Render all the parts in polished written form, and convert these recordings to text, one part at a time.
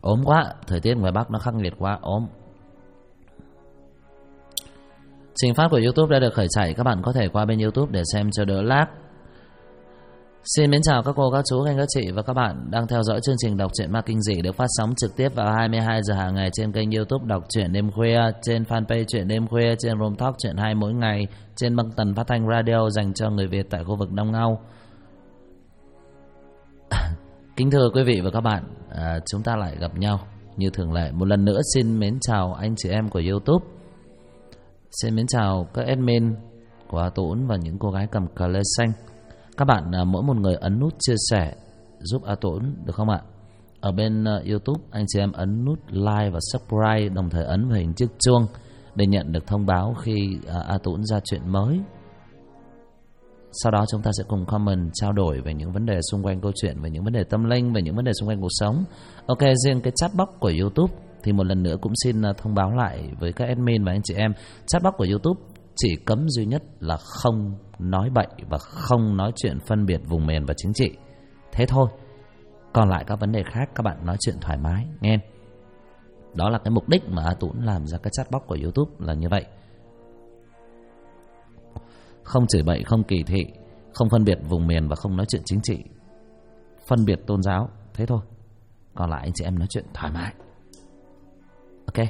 Ốm quá, thời tiết ngoài Bắc nó khắc nghiệt quá, ốm. Trình phát của YouTube đã được khởi chạy, các bạn có thể qua bên YouTube để xem cho đỡ lag. Xin mến chào các cô, các chú, anh, các chị và các bạn đang theo dõi chương trình đọc truyện ma kinh dị được phát sóng trực tiếp vào 22 giờ hàng ngày trên kênh YouTube đọc truyện đêm khuya, trên fanpage truyện đêm khuya, trên Room Talk truyện 2 mỗi ngày, trên băng tần phát thanh radio dành cho người Việt tại khu vực Đông Âu. Kính thưa quý vị và các bạn, chúng ta lại gặp nhau như thường lệ. Một lần nữa xin mến chào anh chị em của YouTube. Xin mến chào các admin của A Tũng và những cô gái cầm cờ lê xanh. Các bạn mỗi một người ấn nút chia sẻ giúp A Tũng được không ạ? Ở bên YouTube anh chị em ấn nút like và subscribe, đồng thời ấn vào hình chiếc chuông để nhận được thông báo khi A Tũng ra chuyện mới. Sau đó chúng ta sẽ cùng comment trao đổi về những vấn đề xung quanh câu chuyện, về những vấn đề tâm linh, về những vấn đề xung quanh cuộc sống. Ok, riêng cái chat box của YouTube thì một lần nữa cũng xin thông báo lại với các admin và anh chị em. Chat box của YouTube chỉ cấm duy nhất là không nói bậy và không nói chuyện phân biệt vùng miền và chính trị. Thế thôi. Còn lại các vấn đề khác các bạn nói chuyện thoải mái nghe. Đó là cái mục đích mà A Tũng làm ra cái chat box của YouTube là như vậy. Không chửi bậy, không kỳ thị, không phân biệt vùng miền và không nói chuyện chính trị, phân biệt tôn giáo. Thế thôi. Còn lại anh chị em nói chuyện thoải mái. Ok.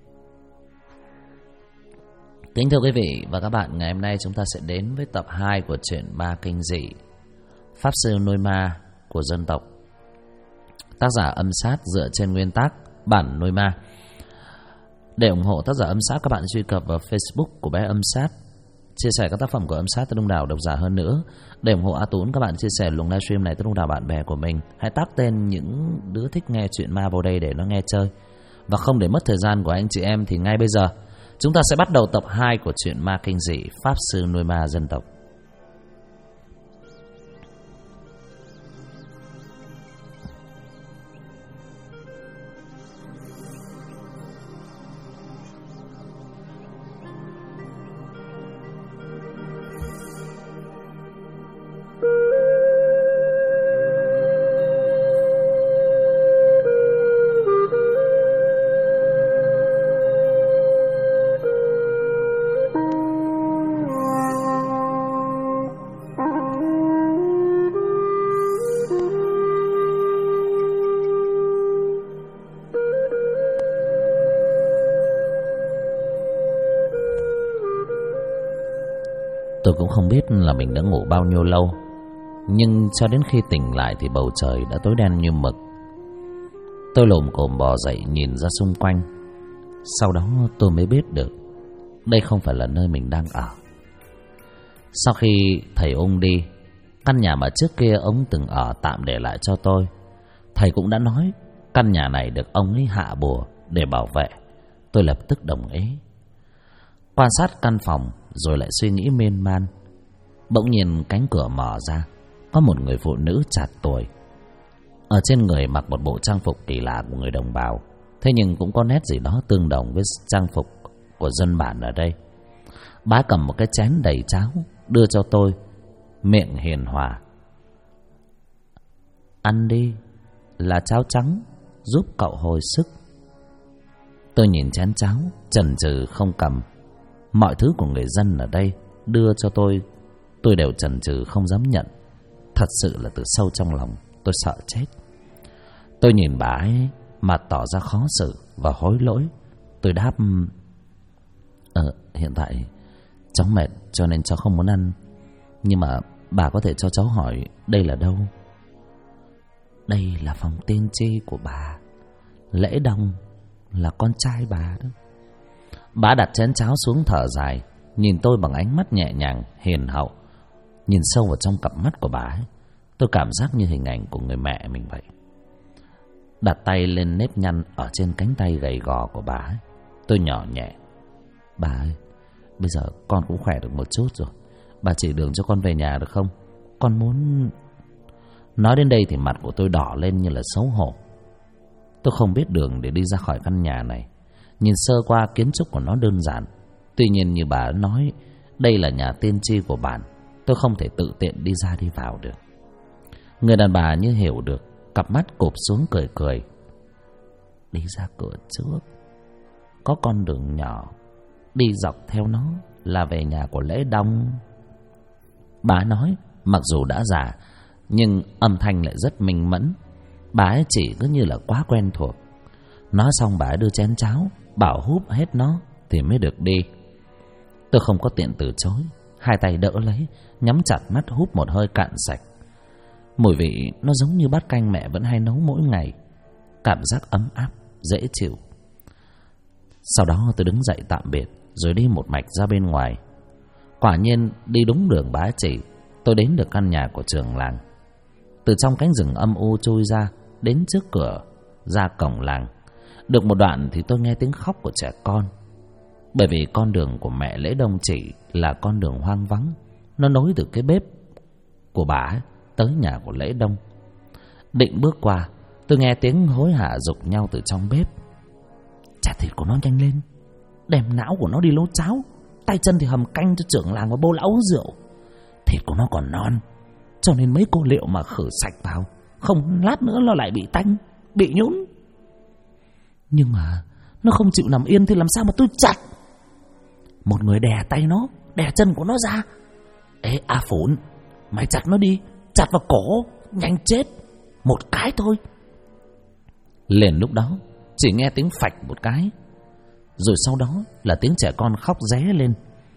Kính thưa quý vị và các bạn, ngày hôm nay chúng ta sẽ đến với tập 2 của truyện ma kinh dị Pháp Sư Nuôi Ma của dân tộc. Tác giả Âm Sát dựa trên nguyên tác bản nuôi ma. Để ủng hộ tác giả Âm Sát, các bạn truy cập vào Facebook của bé Âm Sát, chia sẻ các tác phẩm của Âm Sát tới đông đảo độc giả hơn nữa. Để ủng hộ A Tũng, các bạn chia sẻ luồng livestream này tới đông đảo bạn bè của mình. Hãy tag tên những đứa thích nghe chuyện ma vào đây để nó nghe chơi. Và không để mất thời gian của anh chị em thì ngay bây giờ chúng ta sẽ bắt đầu tập 2 của truyện ma kinh dị Pháp Sư Nuôi Ma dân tộc. Tôi cũng không biết là mình đã ngủ bao nhiêu lâu, nhưng cho đến khi tỉnh lại thì bầu trời đã tối đen như mực. Tôi lồm cồm bò dậy nhìn ra xung quanh. Sau đó tôi mới biết được đây không phải là nơi mình đang ở. Sau khi thầy Ung đi, căn nhà mà trước kia ông từng ở tạm để lại cho tôi. Thầy cũng đã nói căn nhà này được ông ấy hạ bùa để bảo vệ. Tôi lập tức đồng ý. Quan sát căn phòng rồi lại suy nghĩ miên man. Bỗng nhiên cánh cửa mở ra, có một người phụ nữ chạc tuổi. Ở trên người mặc một bộ trang phục kỳ lạ của người đồng bào, thế nhưng cũng có nét gì đó tương đồng với trang phục của dân bản ở đây. Bá cầm một cái chén đầy cháo đưa cho tôi, miệng hiền hòa: "Ăn đi, là cháo trắng, giúp cậu hồi sức." Tôi nhìn chén cháo, chần chừ không cầm. Mọi thứ của người dân ở đây đưa cho tôi đều chần chừ không dám nhận. Thật sự là từ sâu trong lòng tôi sợ chết. Tôi nhìn bà ấy mà tỏ ra khó xử và hối lỗi. Tôi đáp: Hiện tại cháu mệt cho nên cháu không muốn ăn. Nhưng mà bà có thể cho cháu hỏi đây là đâu?" "Đây là phòng tiên tri của bà. Lễ Đông là con trai bà đó." Bà đặt chén cháo xuống thở dài, nhìn tôi bằng ánh mắt nhẹ nhàng, hiền hậu. Nhìn sâu vào trong cặp mắt của bà ấy, tôi cảm giác như hình ảnh của người mẹ mình vậy. Đặt tay lên nếp nhăn ở trên cánh tay gầy gò của bà ấy, tôi nhỏ nhẹ: "Bà ơi, bây giờ con cũng khỏe được một chút rồi. Bà chỉ đường cho con về nhà được không? Con muốn..." Nói đến đây thì mặt của tôi đỏ lên như là xấu hổ. Tôi không biết đường để đi ra khỏi căn nhà này. Nhìn sơ qua kiến trúc của nó đơn giản. Tuy nhiên như bà nói đây là nhà tiên tri của bản, tôi không thể tự tiện đi ra đi vào được. Người đàn bà như hiểu được, cặp mắt cụp xuống cười cười: đi ra cửa trước. Có con đường nhỏ, đi dọc theo nó là về nhà của Lễ Đông. Bà nói mặc dù đã già nhưng âm thanh lại rất minh mẫn. Bà ấy chỉ cứ như là quá quen thuộc. Nói xong bà ấy đưa chén cháo, bảo húp hết nó thì mới được đi. Tôi không có tiện từ chối, hai tay đỡ lấy, nhắm chặt mắt húp một hơi cạn sạch. Mùi vị nó giống như bát canh mẹ vẫn hay nấu mỗi ngày, cảm giác ấm áp, dễ chịu. Sau đó tôi đứng dậy tạm biệt, rồi đi một mạch ra bên ngoài. Quả nhiên đi đúng đường bà chỉ, tôi đến được căn nhà của trưởng làng. Từ trong cánh rừng âm u chui ra, đến trước cửa, ra cổng làng. Được một đoạn thì tôi nghe tiếng khóc của trẻ con. Bởi vì con đường của mẹ Lễ Đông chỉ là con đường hoang vắng, nó nối từ cái bếp của bà ấy tới nhà của Lễ Đông. Định bước qua, tôi nghe tiếng hối hả giục nhau từ trong bếp. Chả thịt của nó nhanh lên, đem não của nó đi nấu cháo, tay chân thì hầm canh cho trưởng làng và bô lão uống rượu. Thịt của nó còn non, cho nên mấy cô liệu mà khử sạch vào, không lát nữa nó lại bị tanh, bị nhũn. Nhưng mà nó không chịu nằm yên thì làm sao mà tôi chặt. Một người đè tay nó, đè chân của nó ra. Ê A Phún, mày chặt nó đi, chặt vào cổ, nhanh chết, một cái thôi. Liền lúc đó chỉ nghe tiếng phạch một cái, rồi sau đó là tiếng trẻ con khóc ré lên.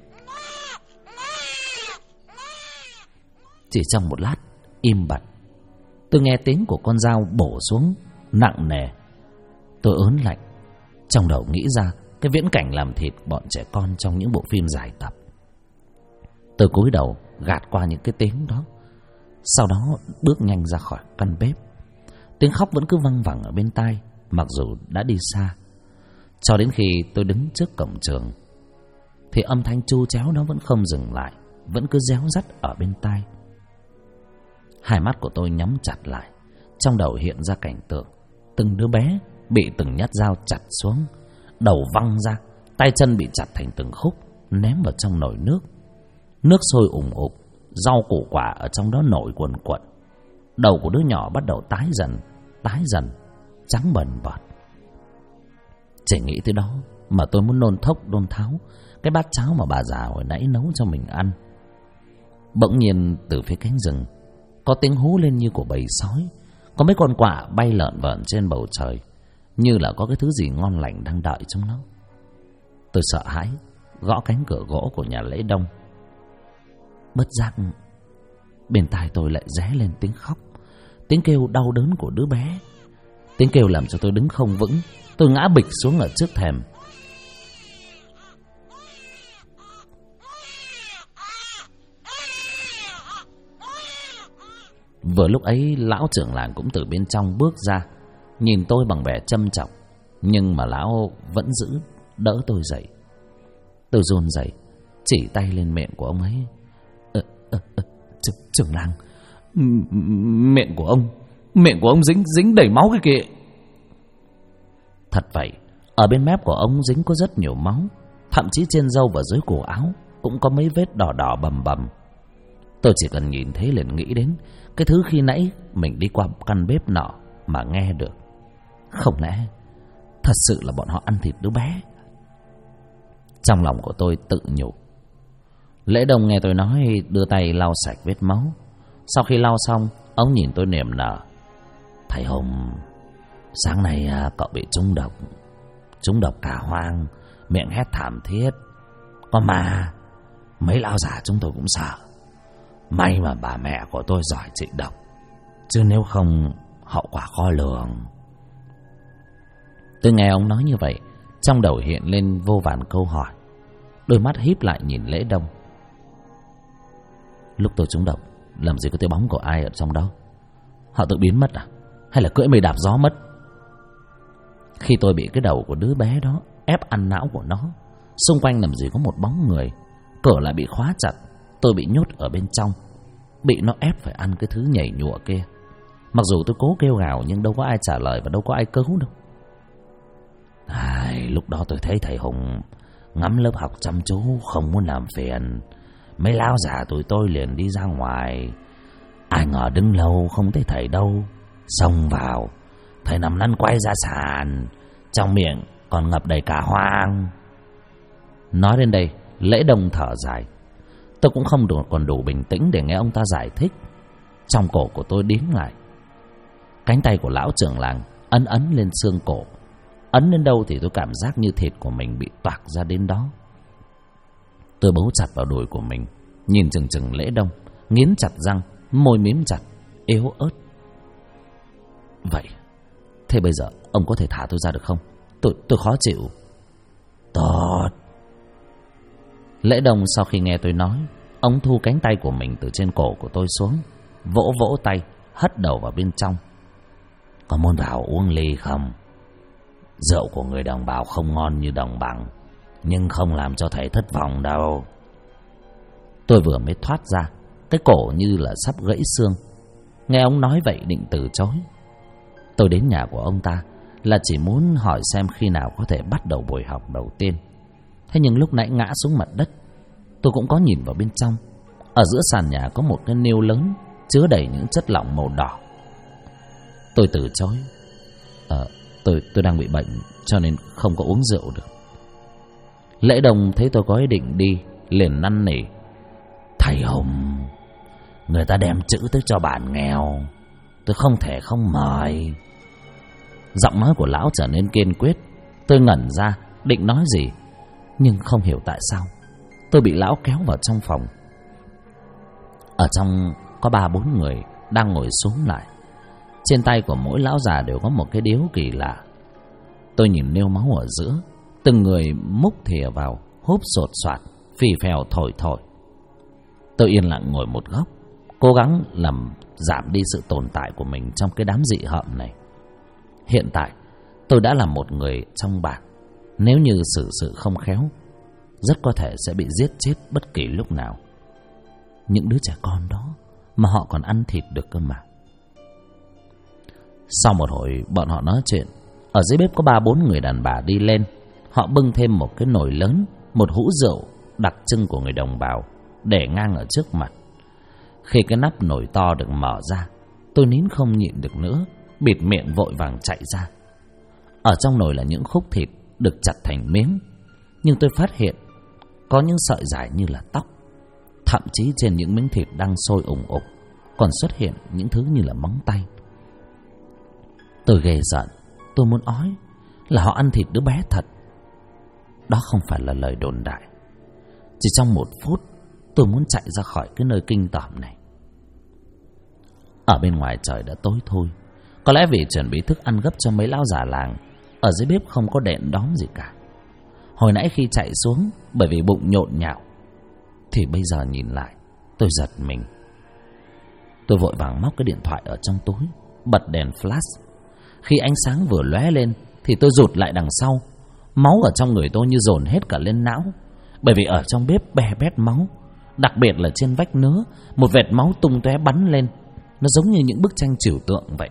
Chỉ trong một lát im bặt, tôi nghe tiếng của con dao bổ xuống nặng nề. Tôi ớn lạnh, trong đầu nghĩ ra cái viễn cảnh làm thịt bọn trẻ con trong những bộ phim dài tập. Tôi cúi đầu gạt qua những cái tiếng đó, sau đó bước nhanh ra khỏi căn bếp. Tiếng khóc vẫn cứ văng vẳng ở bên tai, mặc dù đã đi xa. Cho đến khi tôi đứng trước cổng trường thì âm thanh chu chéo đó vẫn không dừng lại, vẫn cứ réo rắt ở bên tai. Hai mắt của tôi nhắm chặt lại, trong đầu hiện ra cảnh tượng từng đứa bé bị từng nhát dao chặt xuống, đầu văng ra, tay chân bị chặt thành từng khúc, ném vào trong nồi nước. Nước sôi ủng ục, rau củ quả ở trong đó nổi cuồn cuộn. Đầu của đứa nhỏ bắt đầu tái dần, trắng bần bọt. Chỉ nghĩ tới đó mà tôi muốn nôn thốc nôn tháo cái bát cháo mà bà già hồi nãy nấu cho mình ăn. Bỗng nhiên từ phía cánh rừng có tiếng hú lên như của bầy sói. Có mấy con quạ bay lợn vợn trên bầu trời, như là có cái thứ gì ngon lành đang đợi trong nó. Tôi sợ hãi gõ cánh cửa gỗ của nhà Lễ Đông. Bất giác bên tai tôi lại ré lên tiếng khóc, tiếng kêu đau đớn của đứa bé. Tiếng kêu làm cho tôi đứng không vững, tôi ngã bịch xuống ở trước thềm. Vừa lúc ấy lão trưởng làng cũng từ bên trong bước ra, nhìn tôi bằng vẻ châm chọc, nhưng mà lão vẫn giữ đỡ tôi dậy. Tôi run rẩy chỉ tay lên miệng của ông ấy. Trưởng làng, miệng của ông dính đầy máu cái kìa. Thật vậy, ở bên mép của ông dính có rất nhiều máu, thậm chí trên râu và dưới cổ áo cũng có mấy vết đỏ đỏ bầm bầm. Tôi chỉ cần nhìn thấy liền nghĩ đến cái thứ khi nãy mình đi qua căn bếp nọ mà nghe được. Không lẽ thật sự là bọn họ ăn thịt đứa bé? Trong lòng của tôi tự nhủ. Lễ Đông nghe tôi nói đưa tay lau sạch vết máu. Sau khi lau xong, ông nhìn tôi niềm nở. Thầy Hùng, sáng nay cậu bị trúng độc cả hoang, miệng hét thảm thiết. Có ma, mấy lão già chúng tôi cũng sợ. May mà bà mẹ của tôi giỏi trị độc, chứ nếu không hậu quả khó lường. Tôi nghe ông nói như vậy, trong đầu hiện lên vô vàn câu hỏi. Đôi mắt híp lại nhìn Lễ Đông. Lúc tôi trúng độc, làm gì có cái bóng của ai ở trong đó? Họ tự biến mất à? Hay là cưỡi mây đạp gió mất? Khi tôi bị cái đầu của đứa bé đó ép ăn não của nó, xung quanh làm gì có một bóng người, cửa lại bị khóa chặt, tôi bị nhốt ở bên trong, bị nó ép phải ăn cái thứ nhảy nhụa kia. Mặc dù tôi cố kêu gào nhưng đâu có ai trả lời và đâu có ai cứu đâu. Lúc đó tôi thấy thầy Hùng ngắm lớp học chăm chú, không muốn làm phiền. Mấy lão già tụi tôi liền đi ra ngoài. Ai ngờ đứng lâu không thấy thầy đâu, xông vào, thầy nằm lăn quay ra sàn, trong miệng còn ngập đầy cả hoang. Nói đến đây, Lễ Đông thở dài. Tôi cũng không còn đủ bình tĩnh để nghe ông ta giải thích. Trong cổ của tôi điếng lại. Cánh tay của lão trưởng làng ấn ấn lên xương cổ. Ấn đến đâu thì tôi cảm giác như thịt của mình bị toạc ra đến đó. Tôi bấu chặt vào đùi của mình, nhìn chừng chừng Lễ Đông, nghiến chặt răng, môi mím chặt, yếu ớt. Vậy, thế bây giờ ông có thể thả tôi ra được không? Tôi khó chịu. Tốt. Lễ Đông sau khi nghe tôi nói, ông thu cánh tay của mình từ trên cổ của tôi xuống, vỗ vỗ tay, hất đầu vào bên trong. Có muốn vào uống ly không? Rượu của người đồng bào không ngon như đồng bằng, nhưng không làm cho thầy thất vọng đâu. Tôi vừa mới thoát ra, cái cổ như là sắp gãy xương. Nghe ông nói vậy định từ chối. Tôi đến nhà của ông ta là chỉ muốn hỏi xem khi nào có thể bắt đầu buổi học đầu tiên. Thế nhưng lúc nãy ngã xuống mặt đất, tôi cũng có nhìn vào bên trong. Ở giữa sàn nhà có một cái niêu lớn chứa đầy những chất lỏng màu đỏ. Tôi từ chối. Tôi đang bị bệnh cho nên không có uống rượu được. Lễ Đông thấy tôi có ý định đi, liền năn nỉ. Thầy Hùng, người ta đem chữ tới cho bản nghèo, tôi không thể không mời. Giọng nói của lão trở nên kiên quyết. Tôi ngẩn ra định nói gì, nhưng không hiểu tại sao tôi bị lão kéo vào trong phòng. Ở trong có 3-4 người đang ngồi xuống lại. Trên tay của mỗi lão già đều có một cái điếu kỳ lạ. Tôi nhìn nêu máu ở giữa, từng người múc thìa vào, húp sột soạt, phì phèo thổi thổi. Tôi yên lặng ngồi một góc, cố gắng làm giảm đi sự tồn tại của mình trong cái đám dị hợm này. Hiện tại tôi đã là một người trong bản. Nếu như xử sự không khéo, rất có thể sẽ bị giết chết bất kỳ lúc nào. Những đứa trẻ con đó mà họ còn ăn thịt được cơ mà. Sau một hồi bọn họ nói chuyện, ở dưới bếp có 3-4 người đàn bà đi lên. Họ bưng thêm một cái nồi lớn, một hũ rượu đặc trưng của người đồng bào để ngang ở trước mặt. Khi cái nắp nồi to được mở ra, tôi nín không nhịn được nữa, bịt miệng vội vàng chạy ra. Ở trong nồi là những khúc thịt được chặt thành miếng, nhưng tôi phát hiện có những sợi dài như là tóc. Thậm chí trên những miếng thịt đang sôi ủng ục còn xuất hiện những thứ như là móng tay. Tôi ghê giận, tôi muốn ói là họ ăn thịt đứa bé thật. Đó không phải là lời đồn đại. Chỉ trong 1 phút tôi muốn chạy ra khỏi cái nơi kinh tởm này. Ở bên ngoài trời đã tối thui. Có lẽ vì chuẩn bị thức ăn gấp cho mấy lão già làng, ở dưới bếp không có đèn đóm gì cả. Hồi nãy khi chạy xuống bởi vì bụng nhộn nhạo, thì bây giờ nhìn lại tôi giật mình. Tôi vội vàng móc cái điện thoại ở trong túi, bật đèn flash. Khi ánh sáng vừa lóe lên thì tôi rụt lại đằng sau. Máu ở trong người tôi như dồn hết cả lên não, bởi vì ở trong bếp bè bét máu. Đặc biệt là trên vách nứa, một vệt máu tung tóe bắn lên. Nó giống như những bức tranh trừu tượng vậy.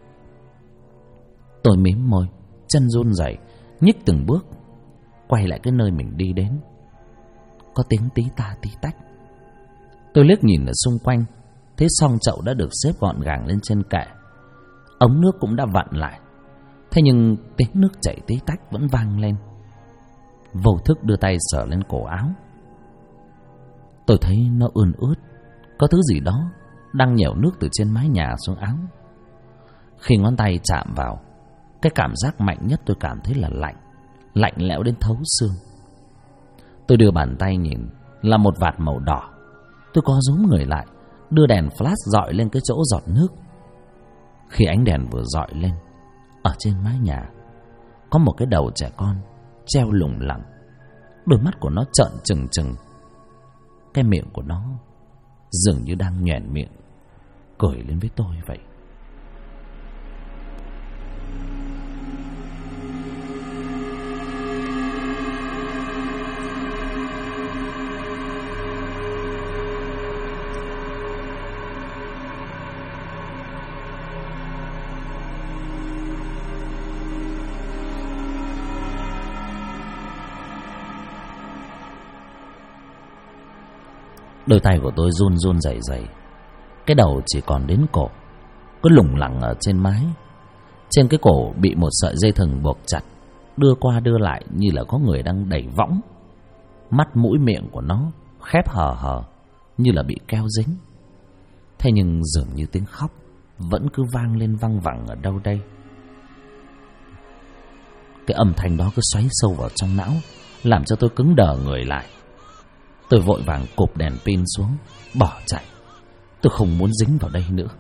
Tôi mím môi, chân run rẩy, nhích từng bước quay lại cái nơi mình đi đến. Có tiếng tí ta tí tách. Tôi liếc nhìn ở xung quanh, thấy xoong chậu đã được xếp gọn gàng lên trên kệ. Ống nước cũng đã vặn lại. Thế nhưng tiếng nước chảy tí tách vẫn vang lên. Vô thức đưa tay sờ lên cổ áo. Tôi thấy nó ươn ướt, có thứ gì đó đang nhểu nước từ trên mái nhà xuống áo. Khi ngón tay chạm vào, cái cảm giác mạnh nhất tôi cảm thấy là lạnh, lạnh lẽo đến thấu xương. Tôi đưa bàn tay nhìn, là một vạt màu đỏ. Tôi co rúm người lại, đưa đèn flash dọi lên cái chỗ giọt nước. Khi ánh đèn vừa dọi lên, ở trên mái nhà có một cái đầu trẻ con treo lủng lẳng. Đôi mắt của nó trợn trừng trừng. Cái miệng của nó dường như đang nhoẻn miệng cười lên với tôi vậy. Đôi tay của tôi run run rẩy rẩy. Cái đầu chỉ còn đến cổ, cứ lủng lẳng ở trên mái. Trên cái cổ bị một sợi dây thừng buộc chặt, đưa qua đưa lại như là có người đang đẩy võng. Mắt mũi miệng của nó khép hờ hờ như là bị keo dính. Thế nhưng dường như tiếng khóc vẫn cứ vang lên văng vẳng ở đâu đây. Cái âm thanh đó cứ xoáy sâu vào trong não, làm cho tôi cứng đờ người lại. Tôi vội vàng cụp đèn pin xuống, bỏ chạy. Tôi không muốn dính vào đây nữa.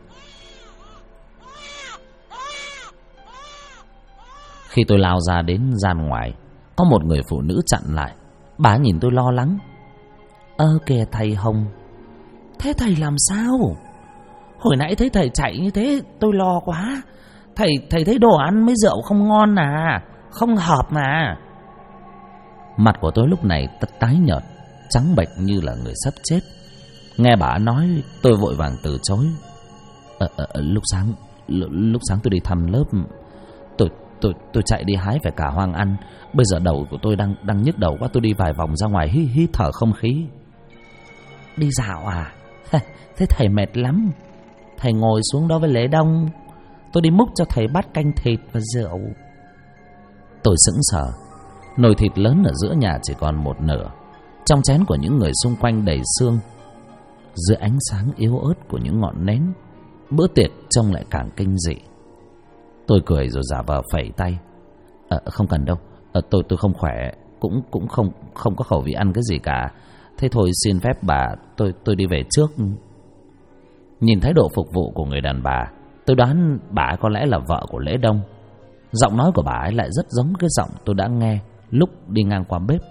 Khi tôi lao ra đến gian ngoài, có một người phụ nữ chặn lại. Bà nhìn tôi lo lắng. Kìa thầy Hồng. Thế thầy làm sao? Hồi nãy thấy thầy chạy như thế tôi lo quá. Thầy thấy đồ ăn với rượu không ngon à, không hợp mà. Mặt của tôi lúc này tái nhợt, trắng bệch như là người sắp chết. Nghe bà nói, tôi vội vàng từ chối. Lúc sáng tôi đi thăm lớp, tôi chạy đi hái phải cả hoang ăn. Bây giờ đầu của tôi đang nhức đầu quá. Tôi đi vài vòng ra ngoài hít thở không khí. Đi dạo à? Thế thầy mệt lắm. Thầy ngồi xuống đó với Lễ Đông, tôi đi múc cho thầy bát canh thịt và rượu. Tôi sững sờ. Nồi thịt lớn ở giữa nhà chỉ còn một nửa. Trong chén của những người xung quanh đầy xương. Dưới ánh sáng yếu ớt của những ngọn nến, bữa tiệc trông lại càng kinh dị. Tôi cười rồi giả vờ phẩy tay. Không cần đâu, tôi không khỏe, cũng không có khẩu vị ăn cái gì cả. Thế thôi xin phép bà, tôi đi về trước. Nhìn thái độ phục vụ của người đàn bà, tôi đoán bà ấy có lẽ là vợ của Lễ Đông. Giọng nói của bà ấy lại rất giống cái giọng tôi đã nghe lúc đi ngang qua bếp.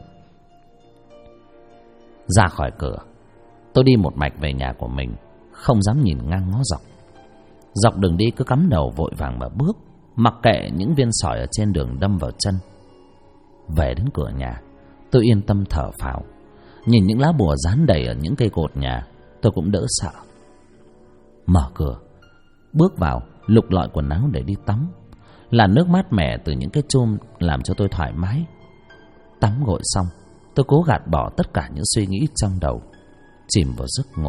Ra khỏi cửa, tôi đi một mạch về nhà của mình, không dám nhìn ngang ngó dọc. Dọc đường đi cứ cắm đầu vội vàng mà bước, mặc kệ những viên sỏi ở trên đường đâm vào chân. Về đến cửa nhà, tôi yên tâm thở phào. Nhìn những lá bùa dán đầy ở những cây cột nhà, tôi cũng đỡ sợ. Mở cửa, bước vào, lục lọi quần áo để đi tắm. Làn nước mát mẻ từ những cái chum làm cho tôi thoải mái. Tắm gội xong, tôi cố gạt bỏ tất cả những suy nghĩ trong đầu, chìm vào giấc ngủ.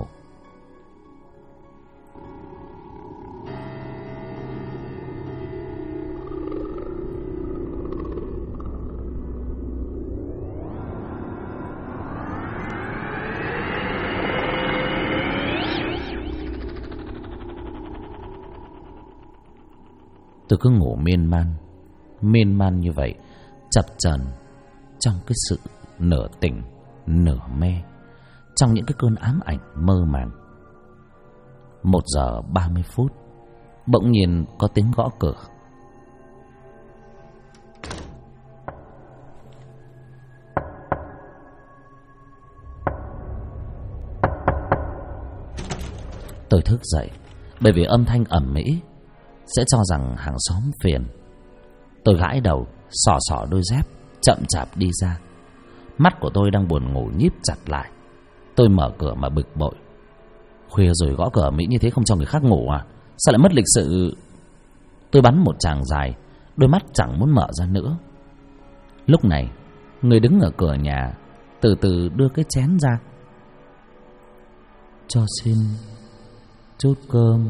Tôi cứ ngủ miên man như vậy, chập chờn trong cái sự nửa tỉnh nửa mê, trong những cái cơn ám ảnh mơ màng. 1:30, bỗng nhiên có tiếng gõ cửa. Tôi thức dậy bởi vì âm thanh ầm ĩ sẽ cho rằng hàng xóm phiền. Tôi gãi đầu, xỏ đôi dép, chậm chạp đi ra. Mắt của tôi đang buồn ngủ nhíp chặt lại. Tôi mở cửa mà bực bội. Khuya rồi gõ cửa mỹ như thế không cho người khác ngủ à? Sao lại mất lịch sự? Tôi bắn một tràng dài, đôi mắt chẳng muốn mở ra nữa. Lúc này, người đứng ở cửa nhà từ từ đưa cái chén ra. Cho xin chút cơm.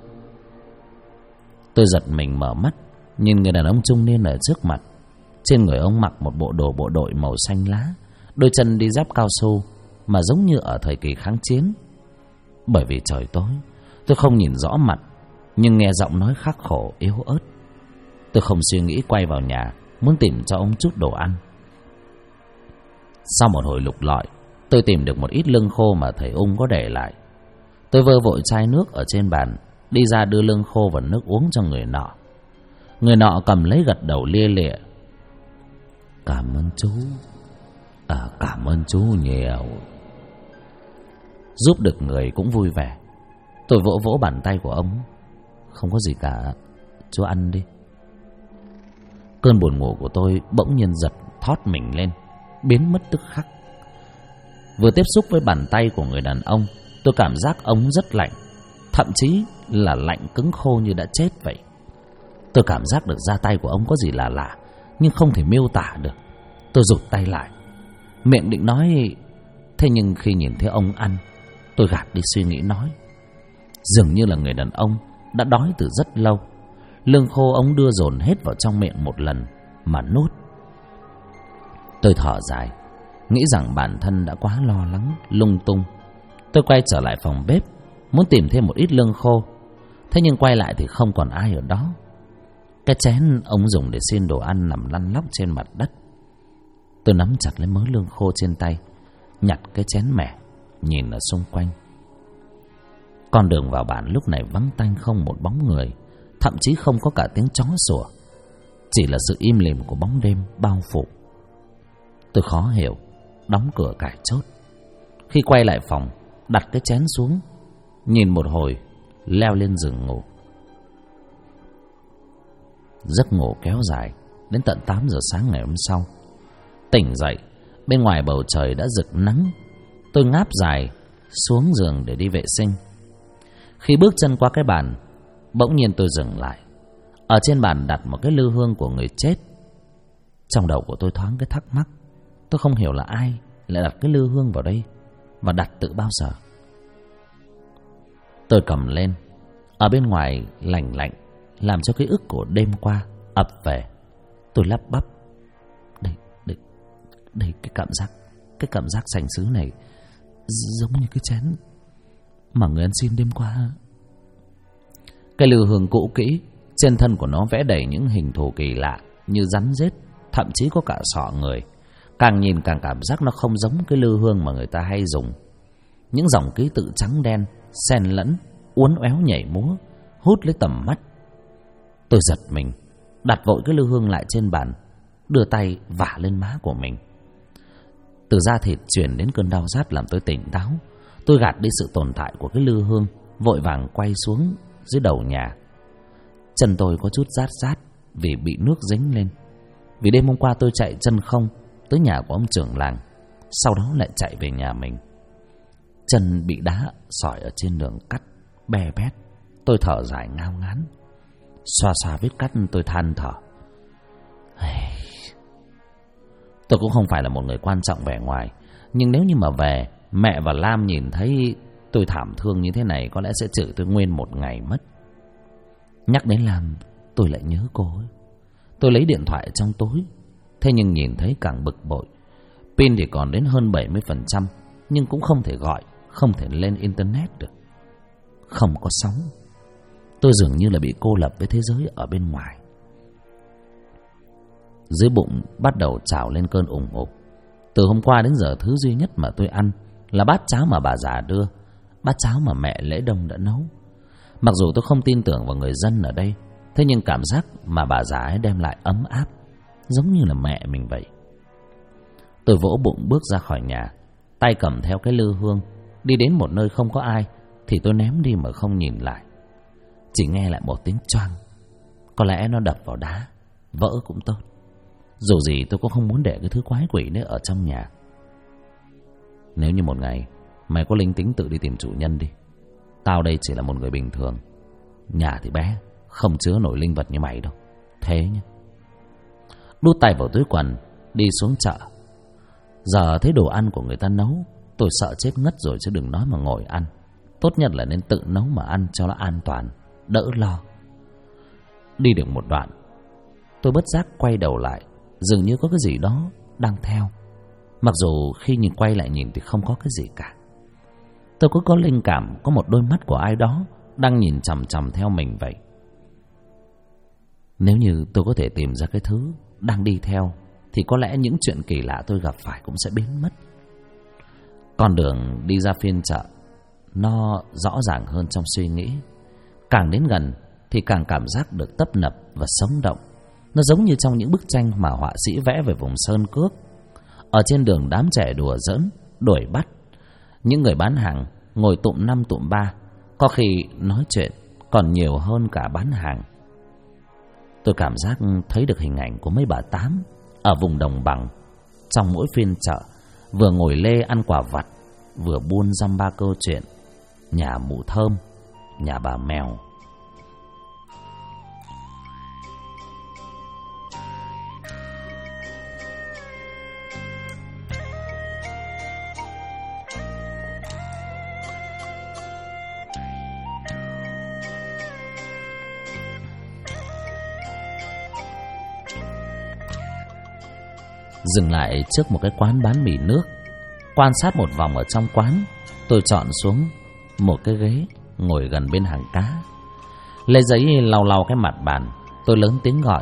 Tôi giật mình mở mắt, nhìn người đàn ông trung niên ở trước mặt. Trên người ông mặc một bộ đội màu xanh lá, đôi chân đi dép cao su mà giống như ở thời kỳ kháng chiến. Bởi vì trời tối, tôi không nhìn rõ mặt, nhưng nghe giọng nói khắc khổ yếu ớt. Tôi không suy nghĩ quay vào nhà, muốn tìm cho ông chút đồ ăn. Sau một hồi lục lọi, tôi tìm được một ít lương khô mà thầy Ung có để lại. Tôi vơ vội chai nước ở trên bàn, đi ra đưa lương khô và nước uống cho người nọ. Người nọ cầm lấy gật đầu lia lịa. Cảm ơn chú. Cảm ơn chú nhiều. Giúp được người cũng vui vẻ. Tôi vỗ vỗ bàn tay của ông. Không có gì cả, chú ăn đi. Cơn buồn ngủ của tôi bỗng nhiên giật thót mình lên, biến mất tức khắc. Vừa tiếp xúc với bàn tay của người đàn ông, tôi cảm giác ông rất lạnh, thậm chí là lạnh cứng khô như đã chết vậy. Tôi cảm giác được da tay của ông có gì là lạ, nhưng không thể miêu tả được. Tôi rụt tay lại, miệng định nói, thế nhưng khi nhìn thấy ông ăn, tôi gạt đi suy nghĩ nói. Dường như là người đàn ông đã đói từ rất lâu. Lương khô ông đưa dồn hết vào trong miệng một lần mà nuốt, Tôi thở dài, nghĩ rằng bản thân đã quá lo lắng, lung tung. Tôi quay trở lại phòng bếp, muốn tìm thêm một ít lương khô. Thế nhưng quay lại thì không còn ai ở đó. Cái chén ông dùng để xiên đồ ăn nằm lăn lóc trên mặt đất. Tôi nắm chặt lấy mớ lương khô trên tay, nhặt cái chén mẻ, nhìn ở xung quanh. Con đường vào bản lúc này vắng tanh, không một bóng người, thậm chí không có cả tiếng chó sủa. Chỉ là sự im lìm của bóng đêm bao phủ. Tôi khó hiểu, đóng cửa cài chốt. Khi quay lại phòng, đặt cái chén xuống, nhìn một hồi, leo lên giường ngủ. Giấc ngủ kéo dài đến tận 8 giờ sáng ngày hôm sau. Tỉnh dậy, bên ngoài bầu trời đã rực nắng. Tôi ngáp dài xuống giường để đi vệ sinh. Khi bước chân qua cái bàn, bỗng nhiên tôi dừng lại. Ở trên bàn đặt một cái lư hương của người chết. Trong đầu của tôi thoáng cái thắc mắc, tôi không hiểu là ai lại đặt cái lư hương vào đây, và đặt từ bao giờ. Tôi cầm lên. Ở bên ngoài lạnh lạnh, làm cho ký ức của đêm qua ập về. Tôi lắp bắp, đây cái cảm giác sành sứ này giống như cái chén mà người ăn xin đêm qua. Cái lư hương cũ kỹ, trên thân của nó vẽ đầy những hình thù kỳ lạ như rắn rết, thậm chí có cả sọ người. Càng nhìn càng cảm giác nó không giống cái lư hương mà người ta hay dùng. Những dòng ký tự trắng đen xen lẫn, uốn éo nhảy múa, hút lấy tầm mắt. Tôi giật mình, đặt vội cái lư hương lại trên bàn, đưa tay vả lên má của mình. Từ da thịt truyền đến cơn đau rát làm tôi tỉnh táo. Tôi gạt đi sự tồn tại của cái lư hương, vội vàng quay xuống dưới đầu nhà. Chân tôi có chút rát rát vì bị nước dính lên. Vì đêm hôm qua tôi chạy chân không tới nhà của ông trưởng làng, sau đó lại chạy về nhà mình. Chân bị đá sỏi ở trên đường cắt be bét. Tôi thở dài ngao ngán, xoa xoa vết cắt. Tôi than thở. Tôi cũng không phải là một người quan trọng vẻ ngoài, nhưng nếu như mà về mẹ và Lam nhìn thấy tôi thảm thương như thế này, có lẽ sẽ chửi tôi nguyên một ngày mất. Nhắc đến Lam, tôi lại nhớ cô ấy. Tôi lấy điện thoại trong tối, thế nhưng nhìn thấy càng bực bội. Pin thì còn đến hơn 70%, nhưng cũng không thể gọi, không thể lên internet được. Không có sóng. Tôi dường như là bị cô lập với thế giới ở bên ngoài. Dưới bụng bắt đầu trào lên cơn ủng ục. Từ hôm qua đến giờ, thứ duy nhất mà tôi ăn là bát cháo mà bà già đưa, bát cháo mà mẹ Lễ Đông đã nấu. Mặc dù tôi không tin tưởng vào người dân ở đây, thế nhưng cảm giác mà bà già ấy đem lại ấm áp, giống như là mẹ mình vậy. Tôi vỗ bụng bước ra khỏi nhà, tay cầm theo cái lư hương. Đi đến một nơi không có ai thì tôi ném đi mà không nhìn lại. Chỉ nghe lại một tiếng choang. Có lẽ nó đập vào đá, vỡ cũng tốt. Dù gì tôi cũng không muốn để cái thứ quái quỷ đấy ở trong nhà. Nếu như một ngày mày có linh tính, tự đi tìm chủ nhân đi. Tao đây chỉ là một người bình thường, nhà thì bé, không chứa nổi linh vật như mày đâu. Thế nhá. Đút tay vào túi quần, đi xuống chợ. Giờ thấy đồ ăn của người ta nấu, tôi sợ chết ngất rồi, chứ đừng nói mà ngồi ăn. Tốt nhất là nên tự nấu mà ăn cho nó an toàn, đỡ lo. Đi được một đoạn, tôi bất giác quay đầu lại. Dường như có cái gì đó đang theo, mặc dù khi nhìn quay lại nhìn thì không có cái gì cả. Tôi cứ có linh cảm có một đôi mắt của ai đó đang nhìn chằm chằm theo mình vậy. Nếu như tôi có thể tìm ra cái thứ đang đi theo, thì có lẽ những chuyện kỳ lạ tôi gặp phải cũng sẽ biến mất. Con đường đi ra phiên chợ nó rõ ràng hơn trong suy nghĩ. Càng đến gần thì càng cảm giác được tấp nập và sống động. Nó giống như trong những bức tranh mà họa sĩ vẽ về vùng sơn cước. Ở trên đường đám trẻ đùa giỡn, đuổi bắt. Những người bán hàng ngồi tụm năm tụm ba, có khi nói chuyện còn nhiều hơn cả bán hàng. Tôi cảm giác thấy được hình ảnh của mấy bà tám ở vùng đồng bằng. Trong mỗi phiên chợ, vừa ngồi lê ăn quả vặt, vừa buôn dăm ba câu chuyện. Nhà mụ Thơm, nhà bà Mèo. dừng lại trước một cái quán bán mì nước. Quan sát một vòng ở trong quán, tôi chọn xuống một cái ghế ngồi gần bên hàng cá. Lấy giấy lau lau cái mặt bàn, tôi lớn tiếng gọi: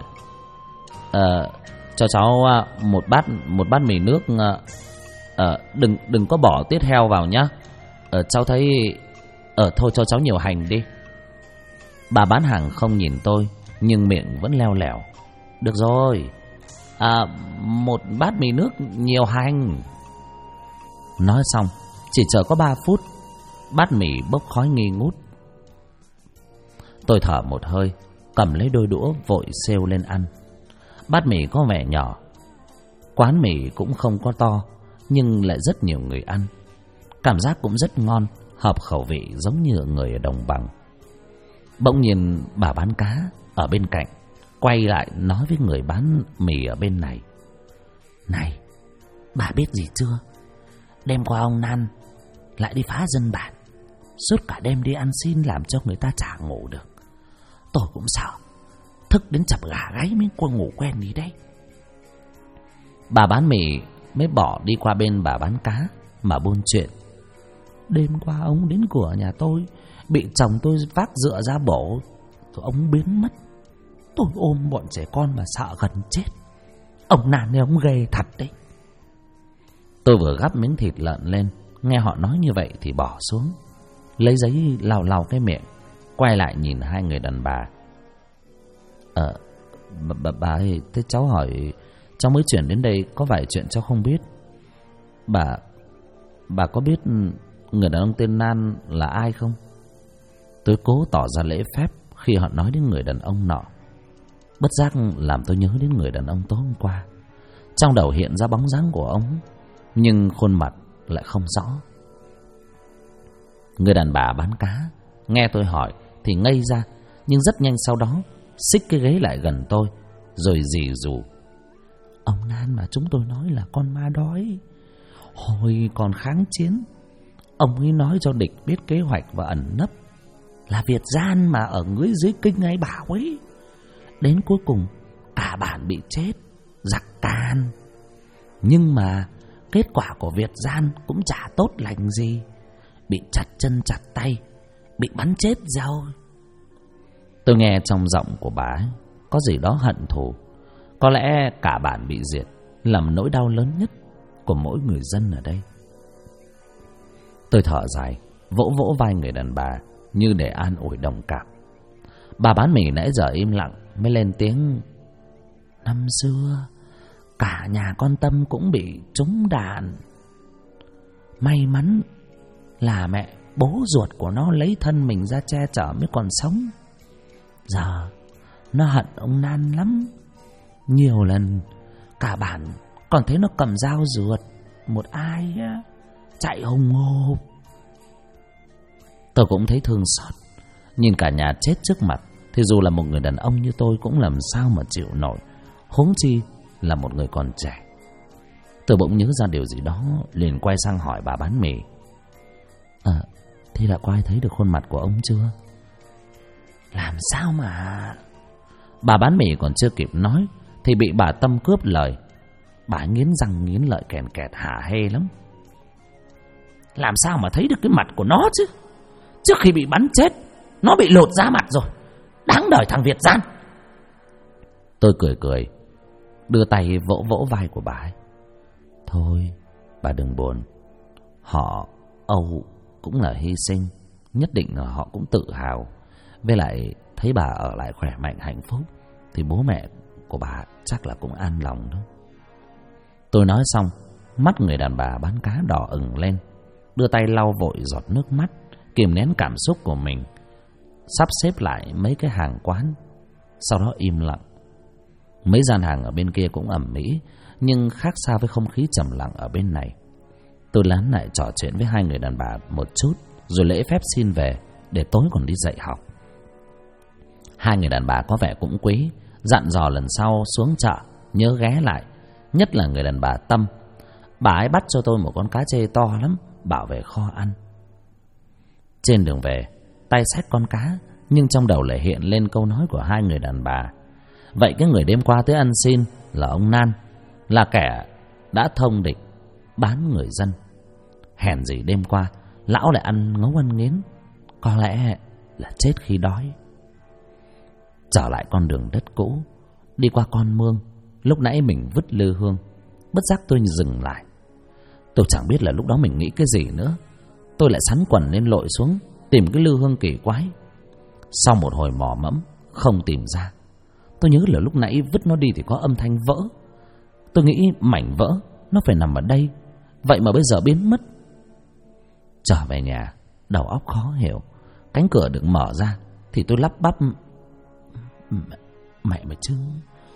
cho cháu một bát mì nước, đừng có bỏ tiết heo vào nhá. Cháu thấy thôi cho cháu nhiều hành đi. Bà bán hàng không nhìn tôi nhưng miệng vẫn leo lẻo: được rồi, một bát mì nước nhiều hành. Nói xong chỉ chờ có 3 phút, bát mì bốc khói nghi ngút. Tôi thở một hơi, cầm lấy đôi đũa vội xêu lên ăn. Bát mì có vẻ nhỏ, quán mì cũng không có to, nhưng lại rất nhiều người ăn. Cảm giác cũng rất ngon, hợp khẩu vị giống như người ở đồng bằng. Bỗng nhiên bà bán cá ở bên cạnh quay lại nói với người bán mì ở bên này: này, bà biết gì chưa? Đêm qua ông Nan lại đi phá dân bản, suốt cả đêm đi ăn xin làm cho người ta chả ngủ được. Tôi cũng sợ, thức đến chập gà gáy mới ngủ quen đi đấy. Bà bán mì mới bỏ đi qua bên bà bán cá mà buôn chuyện: đêm qua ông đến cửa nhà tôi, bị chồng tôi vác dựa ra bổ, rồi ông biến mất. Tôi ôm bọn trẻ con mà sợ gần chết. Ông Nan này ông ghê thật đấy. Tôi vừa gắp miếng thịt lợn lên, nghe họ nói như vậy thì bỏ xuống, lấy giấy lau lau cái miệng, quay lại nhìn hai người đàn bà. Bà ơi, thế cháu hỏi, cháu mới chuyển đến đây có vài chuyện cháu không biết. Bà có biết người đàn ông tên Nan là ai không? Tôi cố tỏ ra lễ phép khi họ nói đến người đàn ông nọ. Bất giác làm tôi nhớ đến người đàn ông tối hôm qua. Trong đầu hiện ra bóng dáng của ông, nhưng khuôn mặt lại không rõ. Người đàn bà bán cá nghe tôi hỏi thì ngây ra, nhưng rất nhanh sau đó xích cái ghế lại gần tôi, rồi rỉ rủ: ông Nan mà chúng tôi nói là con ma đói. Hồi còn kháng chiến, ông ấy nói cho địch biết kế hoạch và ẩn nấp, là Việt gian mà ở dưới kinh ấy bảo ấy. Đến cuối cùng cả bản bị chết, giặc can. Nhưng mà kết quả của Việt gian cũng chả tốt lành gì, bị chặt chân chặt tay, bị bắn chết rồi. Tôi nghe trong giọng của bà ấy có gì đó hận thù. Có lẽ cả bản bị diệt là nỗi đau lớn nhất của mỗi người dân ở đây. Tôi thở dài, vỗ vỗ vai người đàn bà như để an ủi đồng cảm. Bà bán mì nãy giờ im lặng mới lên tiếng: năm xưa cả nhà con Tâm cũng bị trúng đạn. May mắn là mẹ bố ruột của nó lấy thân mình ra che chở mới còn sống. Giờ nó hận ông Nan lắm. Nhiều lần cả bản còn thấy nó cầm dao rượt một ai á, chạy hùng hục. Tôi cũng thấy thương xót. Nhìn cả nhà chết trước mặt thì dù là một người đàn ông như tôi cũng làm sao mà chịu nổi, huống chi là một người còn trẻ. Tôi bỗng nhớ ra điều gì đó, liền quay sang hỏi bà bán mì: thế đã có ai thấy được khuôn mặt của ông chưa? Làm sao mà... Bà bán mì còn chưa kịp nói thì bị bà Tâm cướp lời. Bà nghiến răng nghiến lợi kèn kẹt hả hê lắm: làm sao mà thấy được cái mặt của nó chứ? Trước khi bị bắn chết, nó bị lột da mặt rồi. Đáng đời thằng Việt gian. Tôi cười cười, đưa tay vỗ vỗ vai của bà ấy: thôi, bà đừng buồn. Họ Âu cũng là hy sinh, nhất định là họ cũng tự hào. Với lại thấy bà ở lại khỏe mạnh hạnh phúc thì bố mẹ của bà chắc là cũng an lòng đó. Tôi nói xong, mắt người đàn bà bán cá đỏ ửng lên, đưa tay lau vội giọt nước mắt, kìm nén cảm xúc của mình, sắp xếp lại mấy cái hàng quán, sau đó im lặng. Mấy gian hàng ở bên kia cũng ầm ĩ, nhưng khác xa với không khí trầm lặng ở bên này. Tôi lán lại trò chuyện với hai người đàn bà một chút, rồi lễ phép xin về để tối còn đi dạy học. Hai người đàn bà có vẻ cũng quý, dặn dò lần sau xuống chợ nhớ ghé lại, nhất là người đàn bà Tâm. Bà ấy bắt cho tôi một con cá trê to lắm, bảo về kho ăn. Trên đường về, tay xách con cá, nhưng trong đầu lại hiện lên câu nói của hai người đàn bà: vậy cái người đêm qua tới ăn xin là ông Nan, là kẻ đã thông địch bán người dân. Hèn gì đêm qua lão lại ăn ngấu ăn nghiến, có lẽ là chết khi đói. Trở lại con đường đất cũ, đi qua con mương lúc nãy mình vứt lư hương, bất giác tôi dừng lại. Tôi chẳng biết là lúc đó mình nghĩ cái gì nữa. Tôi lại sắn quần lên lội xuống tìm cái lư hương kỳ quái. Sau một hồi mò mẫm không tìm ra. Tôi nhớ là lúc nãy vứt nó đi thì có âm thanh vỡ. Tôi nghĩ mảnh vỡ nó phải nằm ở đây, vậy mà bây giờ biến mất. Trở về nhà, đầu óc khó hiểu. Cánh cửa được mở ra thì tôi lắp bắp: Mẹ mà chứ,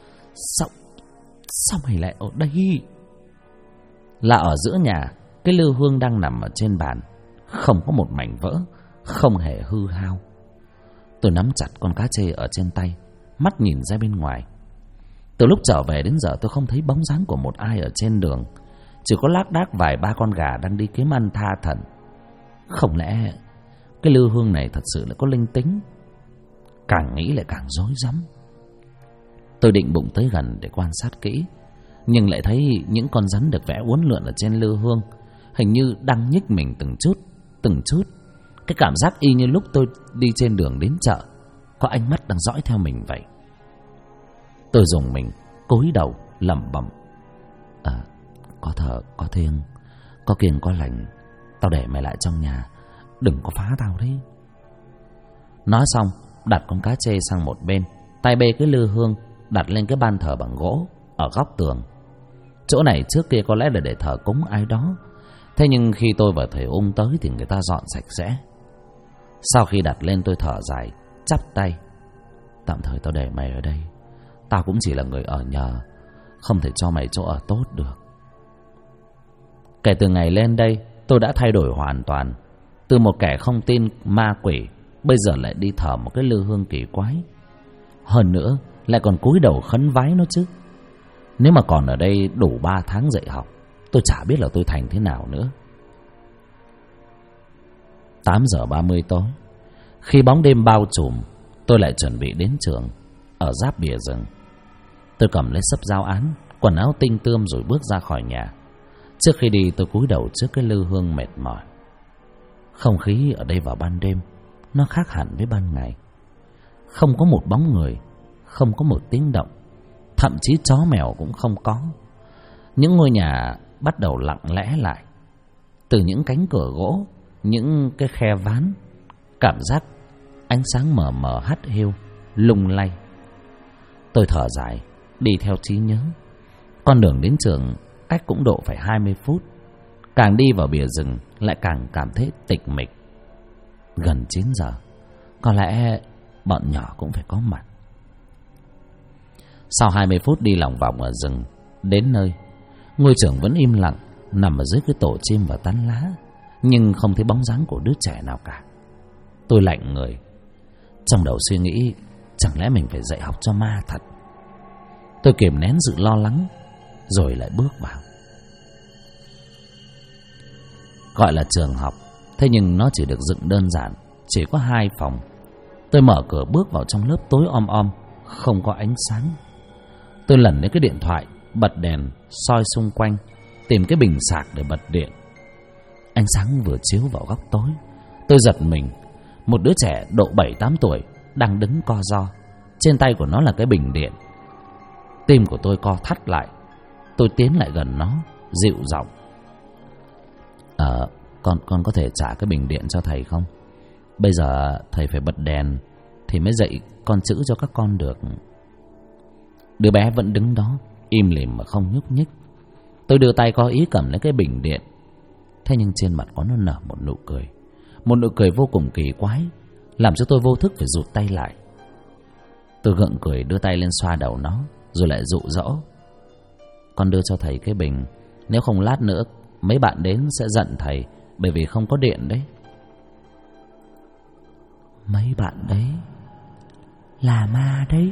sao mày lại ở đây? Là ở giữa nhà, cái lư hương đang nằm ở trên bàn, không có một mảnh vỡ, không hề hư hao. Tôi nắm chặt con cá trê ở trên tay, mắt nhìn ra bên ngoài. Từ lúc trở về đến giờ tôi không thấy bóng dáng của một ai ở trên đường, chỉ có lác đác vài ba con gà đang đi kiếm ăn tha thẩn. Không lẽ cái lư hương này thật sự là có linh tính? Càng nghĩ lại càng rối rắm. Tôi định bụng tới gần để quan sát kỹ, nhưng lại thấy những con rắn được vẽ uốn lượn ở trên lư hương hình như đang nhích mình từng chút. Cái cảm giác y như lúc tôi đi trên đường đến chợ, có ánh mắt đang dõi theo mình vậy. Tôi dùng mình cúi đầu lẩm bẩm: có thờ có thiêng, có kiêng có lành, tao để mày lại trong nhà, đừng có phá tao đấy. Nói xong đặt con cá trê sang một bên, tay bê cái lư hương đặt lên cái ban thờ bằng gỗ ở góc tường. Chỗ này trước kia có lẽ là để thờ cúng ai đó, thế nhưng khi tôi và thầy Ung tới thì người ta dọn sạch sẽ. Sau khi đặt lên tôi thở dài, chắp tay: Tạm thời tao để mày ở đây, tao cũng chỉ là người ở nhờ, không thể cho mày chỗ ở tốt được. Kể từ ngày lên đây, tôi đã thay đổi hoàn toàn. Từ một kẻ không tin ma quỷ, bây giờ lại đi thờ một cái lư hương kỳ quái. Hơn nữa lại còn cúi đầu khấn vái nó chứ. Nếu mà còn ở đây đủ 3 tháng dạy học, tôi chả biết là tôi thành thế nào nữa. 8 giờ 30 tối, khi bóng đêm bao trùm, tôi lại chuẩn bị đến trường ở giáp bìa rừng. Tôi cầm lấy xấp giáo án, quần áo tinh tươm rồi bước ra khỏi nhà. Trước khi đi tôi cúi đầu trước cái lư hương mệt mỏi. Không khí ở đây vào ban đêm nó khác hẳn với ban ngày. Không có một bóng người, không có một tiếng động, thậm chí chó mèo cũng không có. Những ngôi nhà bắt đầu lặng lẽ lại. Từ những cánh cửa gỗ, những cái khe ván, cảm giác ánh sáng mờ mờ hắt hiu, lung lay. Tôi thở dài, đi theo trí nhớ. Con đường đến trường cách cũng độ phải 20 phút. Càng đi vào bìa rừng lại càng cảm thấy tịch mịch. Gần 9 giờ, có lẽ bọn nhỏ cũng phải có mặt. Sau 20 phút đi lòng vòng ở rừng, đến nơi, ngôi trường vẫn im lặng, nằm ở dưới cái tổ chim và tán lá, nhưng không thấy bóng dáng của đứa trẻ nào cả. Tôi lạnh người, trong đầu suy nghĩ chẳng lẽ mình phải dạy học cho ma thật. Tôi kiềm nén sự lo lắng, rồi lại bước vào. Gọi là trường học, thế nhưng nó chỉ được dựng đơn giản, chỉ có 2 phòng. Tôi mở cửa bước vào trong lớp tối om om, không có ánh sáng. Tôi lần lấy cái điện thoại, bật đèn, soi xung quanh, tìm cái bình sạc để bật điện. Ánh sáng vừa chiếu vào góc tối, tôi giật mình. Một đứa trẻ độ 7-8 tuổi đang đứng co ro, trên tay của nó là cái bình điện. Tim của tôi co thắt lại. Tôi tiến lại gần nó, dịu giọng: Con có thể trả cái bình điện cho thầy không? Bây giờ thầy phải bật đèn thì mới dạy con chữ cho các con được. Đứa bé vẫn đứng đó, im lìm mà không nhúc nhích. Tôi đưa tay có ý cầm lấy cái bình điện, thế nhưng trên mặt nó nở một nụ cười. Một nụ cười vô cùng kỳ quái, làm cho tôi vô thức phải rụt tay lại. Tôi gượng cười đưa tay lên xoa đầu nó, rồi lại dụ dỗ: Con đưa cho thầy cái bình, nếu không lát nữa mấy bạn đến sẽ giận thầy, bởi vì không có điện đấy. Mấy bạn đấy là ma đấy.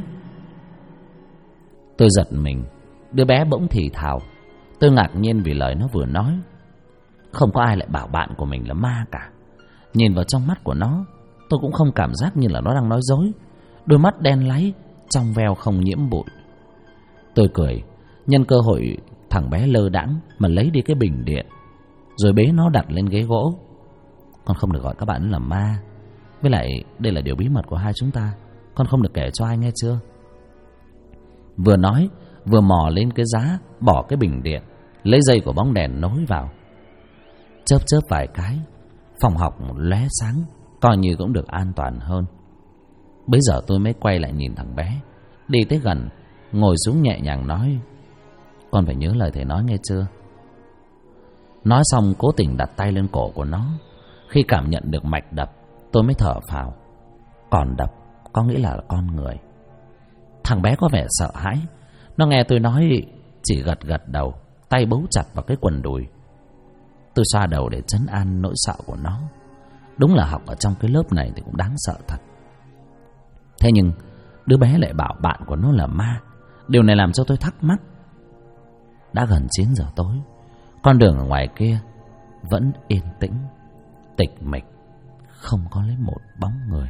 Tôi giật mình, đứa bé bỗng thì thào. Tôi ngạc nhiên vì lời nó vừa nói. Không có ai lại bảo bạn của mình là ma cả. Nhìn vào trong mắt của nó, tôi cũng không cảm giác như là nó đang nói dối. Đôi mắt đen láy, trong veo không nhiễm bụi. Tôi cười, nhân cơ hội Thằng bé lơ đãng mà lấy đi cái bình điện, rồi bế nó đặt lên ghế gỗ. Con không được gọi các bạn là ma. Với lại đây là điều bí mật của hai chúng ta, con không được kể cho ai nghe chưa? Vừa nói vừa mò lên cái giá, bỏ cái bình điện, lấy dây của bóng đèn nối vào. Chớp chớp vài cái, phòng học lóe sáng, coi như cũng được an toàn hơn. Bây giờ tôi mới quay lại nhìn thằng bé, đi tới gần, ngồi xuống nhẹ nhàng nói: con phải nhớ lời thầy nói nghe chưa? Nói xong cố tình đặt tay lên cổ của nó. Khi cảm nhận được mạch đập, tôi mới thở phào. Còn đập có nghĩa là con người. Thằng bé có vẻ sợ hãi. Nó nghe tôi nói chỉ gật gật đầu, tay bấu chặt vào cái quần đùi. Tôi xoa đầu để trấn an nỗi sợ của nó. Đúng là học ở trong cái lớp này thì cũng đáng sợ thật. Thế nhưng đứa bé lại bảo bạn của nó là ma. Điều này làm cho tôi thắc mắc. Đã gần 9 giờ tối, con đường ở ngoài kia vẫn yên tĩnh, tịch mịch, không có lấy một bóng người.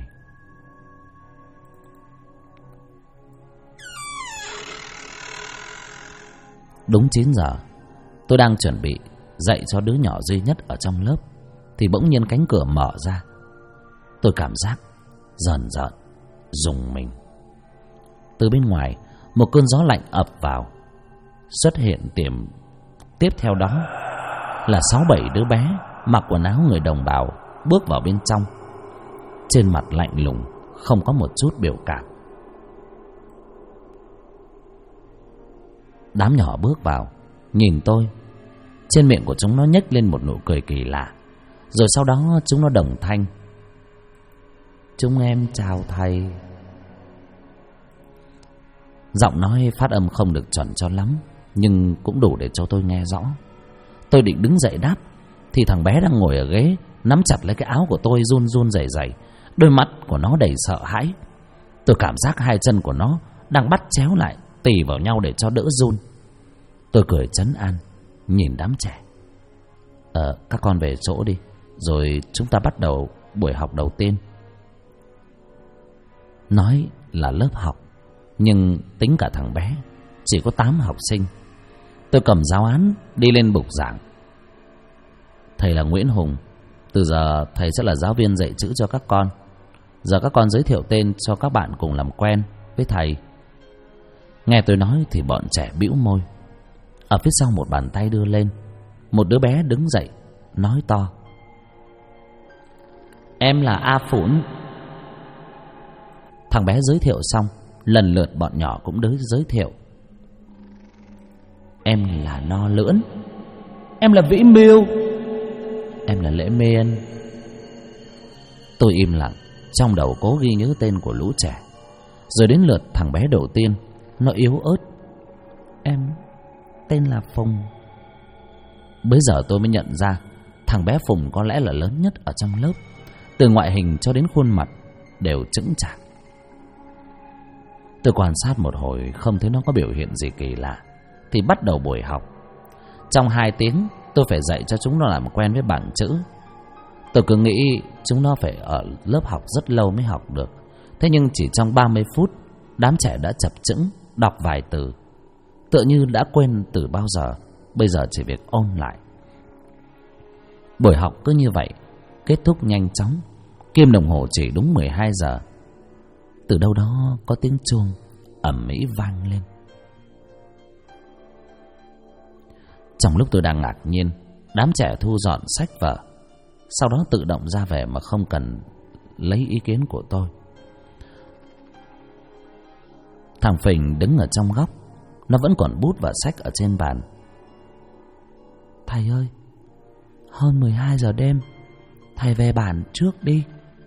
Đúng 9 giờ, tôi đang chuẩn bị dạy cho đứa nhỏ duy nhất ở trong lớp, thì bỗng nhiên cánh cửa mở ra. Tôi cảm giác rờn rợn, rùng mình. Từ bên ngoài, một cơn gió lạnh ập vào. Xuất hiện tiếp theo đó là 6-7 đứa bé mặc quần áo người đồng bào bước vào bên trong. Trên mặt lạnh lùng, không có một chút biểu cảm. Đám nhỏ bước vào, nhìn tôi. Trên miệng của chúng nó nhếch lên một nụ cười kỳ lạ. Rồi sau đó chúng nó đồng thanh: chúng em chào thầy. Giọng nói phát âm không được chuẩn cho lắm, nhưng cũng đủ để cho tôi nghe rõ. Tôi định đứng dậy đáp, thì thằng bé đang ngồi ở ghế nắm chặt lấy cái áo của tôi, run run rẩy rẩy. Đôi mắt của nó đầy sợ hãi. Tôi cảm giác hai chân của nó đang bắt chéo lại, tì vào nhau để cho đỡ run. Tôi cười trấn an, nhìn đám trẻ: các con về chỗ đi, rồi chúng ta bắt đầu buổi học đầu tiên. Nói là lớp học, nhưng tính cả thằng bé chỉ có 8 học sinh. Tôi cầm giáo án đi lên bục giảng: thầy là Nguyễn Hùng, từ giờ thầy sẽ là giáo viên dạy chữ cho các con. Giờ các con giới thiệu tên cho các bạn cùng làm quen với thầy. Nghe tôi nói thì bọn trẻ bĩu môi. Ở phía sau một bàn tay đưa lên, một đứa bé đứng dậy nói to: em là A Phủn. Thằng bé giới thiệu xong, lần lượt bọn nhỏ cũng giới thiệu: em là No Lưỡn, em là Vĩ Miêu, em là Lễ Miên. Tôi im lặng, trong đầu cố ghi nhớ tên của lũ trẻ. Rồi đến lượt thằng bé đầu tiên, nó yếu ớt: em tên là Phùng. Bây giờ tôi mới nhận ra thằng bé Phùng có lẽ là lớn nhất ở trong lớp. Từ ngoại hình cho đến khuôn mặt đều chững chạc. Tôi quan sát một hồi không thấy nó có biểu hiện gì kỳ lạ, thì bắt đầu buổi học. Trong 2 tiếng tôi phải dạy cho chúng nó làm quen với bảng chữ. Tôi cứ nghĩ chúng nó phải ở lớp học rất lâu mới học được. Thế nhưng chỉ trong 30 phút, đám trẻ đã chập chững đọc vài từ, tựa như đã quên từ bao giờ. Bây giờ chỉ việc ôn lại. Buổi học cứ như vậy kết thúc nhanh chóng. Kim đồng hồ chỉ đúng 12 giờ. Từ đâu đó có tiếng chuông ầm ĩ vang lên. Trong lúc tôi đang ngạc nhiên, đám trẻ thu dọn sách vở, sau đó tự động ra về mà không cần lấy ý kiến của tôi. Thằng Phình đứng ở trong góc, nó vẫn còn bút và sách ở trên bàn. Thầy ơi, hơn 12 giờ đêm, thầy về bàn trước đi.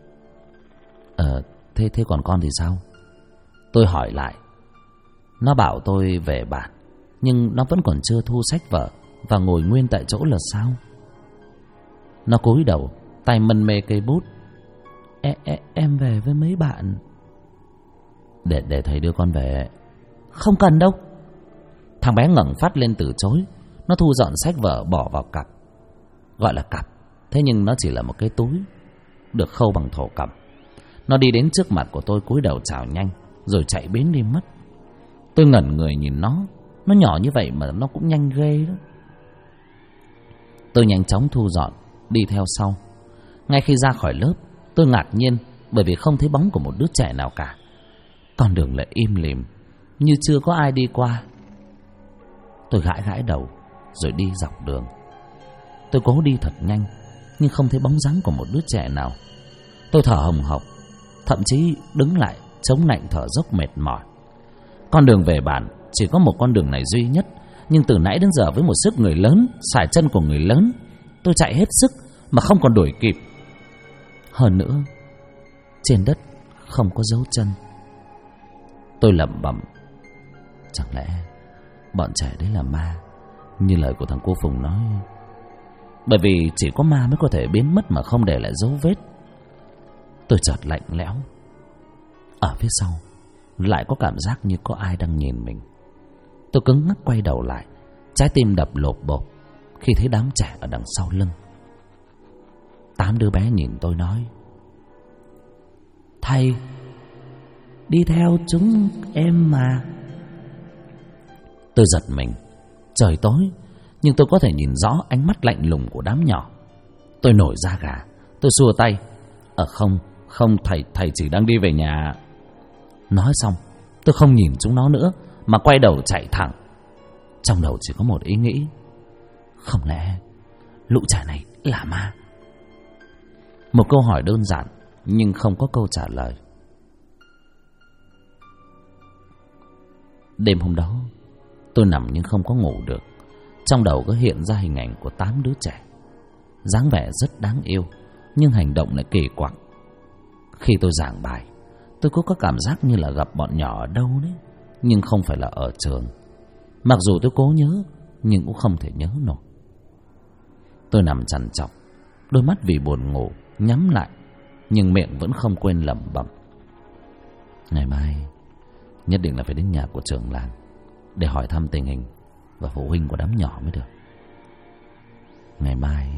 Thế còn con thì sao? Tôi hỏi lại. Nó bảo tôi về bàn, nhưng nó vẫn còn chưa thu sách vở và ngồi nguyên tại chỗ là sao? Nó cúi đầu, tay mân mê cây bút. Em về với mấy bạn. Để thầy đưa con về. Không cần đâu. Thằng bé ngẩng phát lên từ chối. Nó thu dọn sách vở bỏ vào cặp. Gọi là cặp, thế nhưng nó chỉ là một cái túi được khâu bằng thổ cẩm. Nó đi đến trước mặt của tôi, cúi đầu chào nhanh, rồi chạy biến đi mất. Tôi ngẩn người nhìn nó Nó nhỏ như vậy mà nó cũng nhanh ghê đó. Tôi nhanh chóng thu dọn, đi theo sau. Ngay khi ra khỏi lớp, tôi ngạc nhiên bởi vì không thấy bóng của một đứa trẻ nào cả. Con đường lại im lìm, như chưa có ai đi qua. Tôi gãi gãi đầu rồi đi dọc đường. Tôi cố đi thật nhanh, nhưng không thấy bóng dáng của một đứa trẻ nào. Tôi thở hồng hộc, thậm chí đứng lại chống nạnh thở dốc mệt mỏi. Con đường về bản chỉ có một con đường này duy nhất, nhưng từ nãy đến giờ với một sức người lớn, sải chân của người lớn, tôi chạy hết sức mà không còn đuổi kịp. Hơn nữa, trên đất không có dấu chân. Tôi lẩm bẩm, chẳng lẽ bọn trẻ đấy là ma, như lời của thằng cô Phùng nói. Bởi vì chỉ có ma mới có thể biến mất mà không để lại dấu vết. Tôi chợt lạnh lẽo. Ở phía sau lại có cảm giác như có ai đang nhìn mình. Tôi cứng ngắc quay đầu lại, trái tim đập lộp bộp khi thấy đám trẻ ở đằng sau lưng. 8 đứa bé nhìn tôi nói: "Thầy đi theo chúng em mà." Tôi giật mình. Trời tối, nhưng tôi có thể nhìn rõ ánh mắt lạnh lùng của đám nhỏ. Tôi nổi da gà. Tôi xua tay: Không, thầy chỉ đang đi về nhà." Nói xong, tôi không nhìn chúng nó nữa mà quay đầu chạy thẳng. Trong đầu chỉ có một ý nghĩ: không lẽ lũ trẻ này là ma? Một câu hỏi đơn giản nhưng không có câu trả lời. Đêm hôm đó, tôi nằm nhưng không có ngủ được. Trong đầu có hiện ra hình ảnh của 8 đứa trẻ, dáng vẻ rất đáng yêu, nhưng hành động lại kỳ quặc. Khi tôi giảng bài, tôi có cảm giác như là gặp bọn nhỏ ở đâu đấy, nhưng không phải là ở trường. Mặc dù tôi cố nhớ, nhưng cũng không thể nhớ nổi. Tôi nằm trằn trọc, đôi mắt vì buồn ngủ nhắm lại, nhưng miệng vẫn không quên lẩm bẩm: ngày mai nhất định là phải đến nhà của trưởng làng để hỏi thăm tình hình và phụ huynh của đám nhỏ mới được. Ngày mai.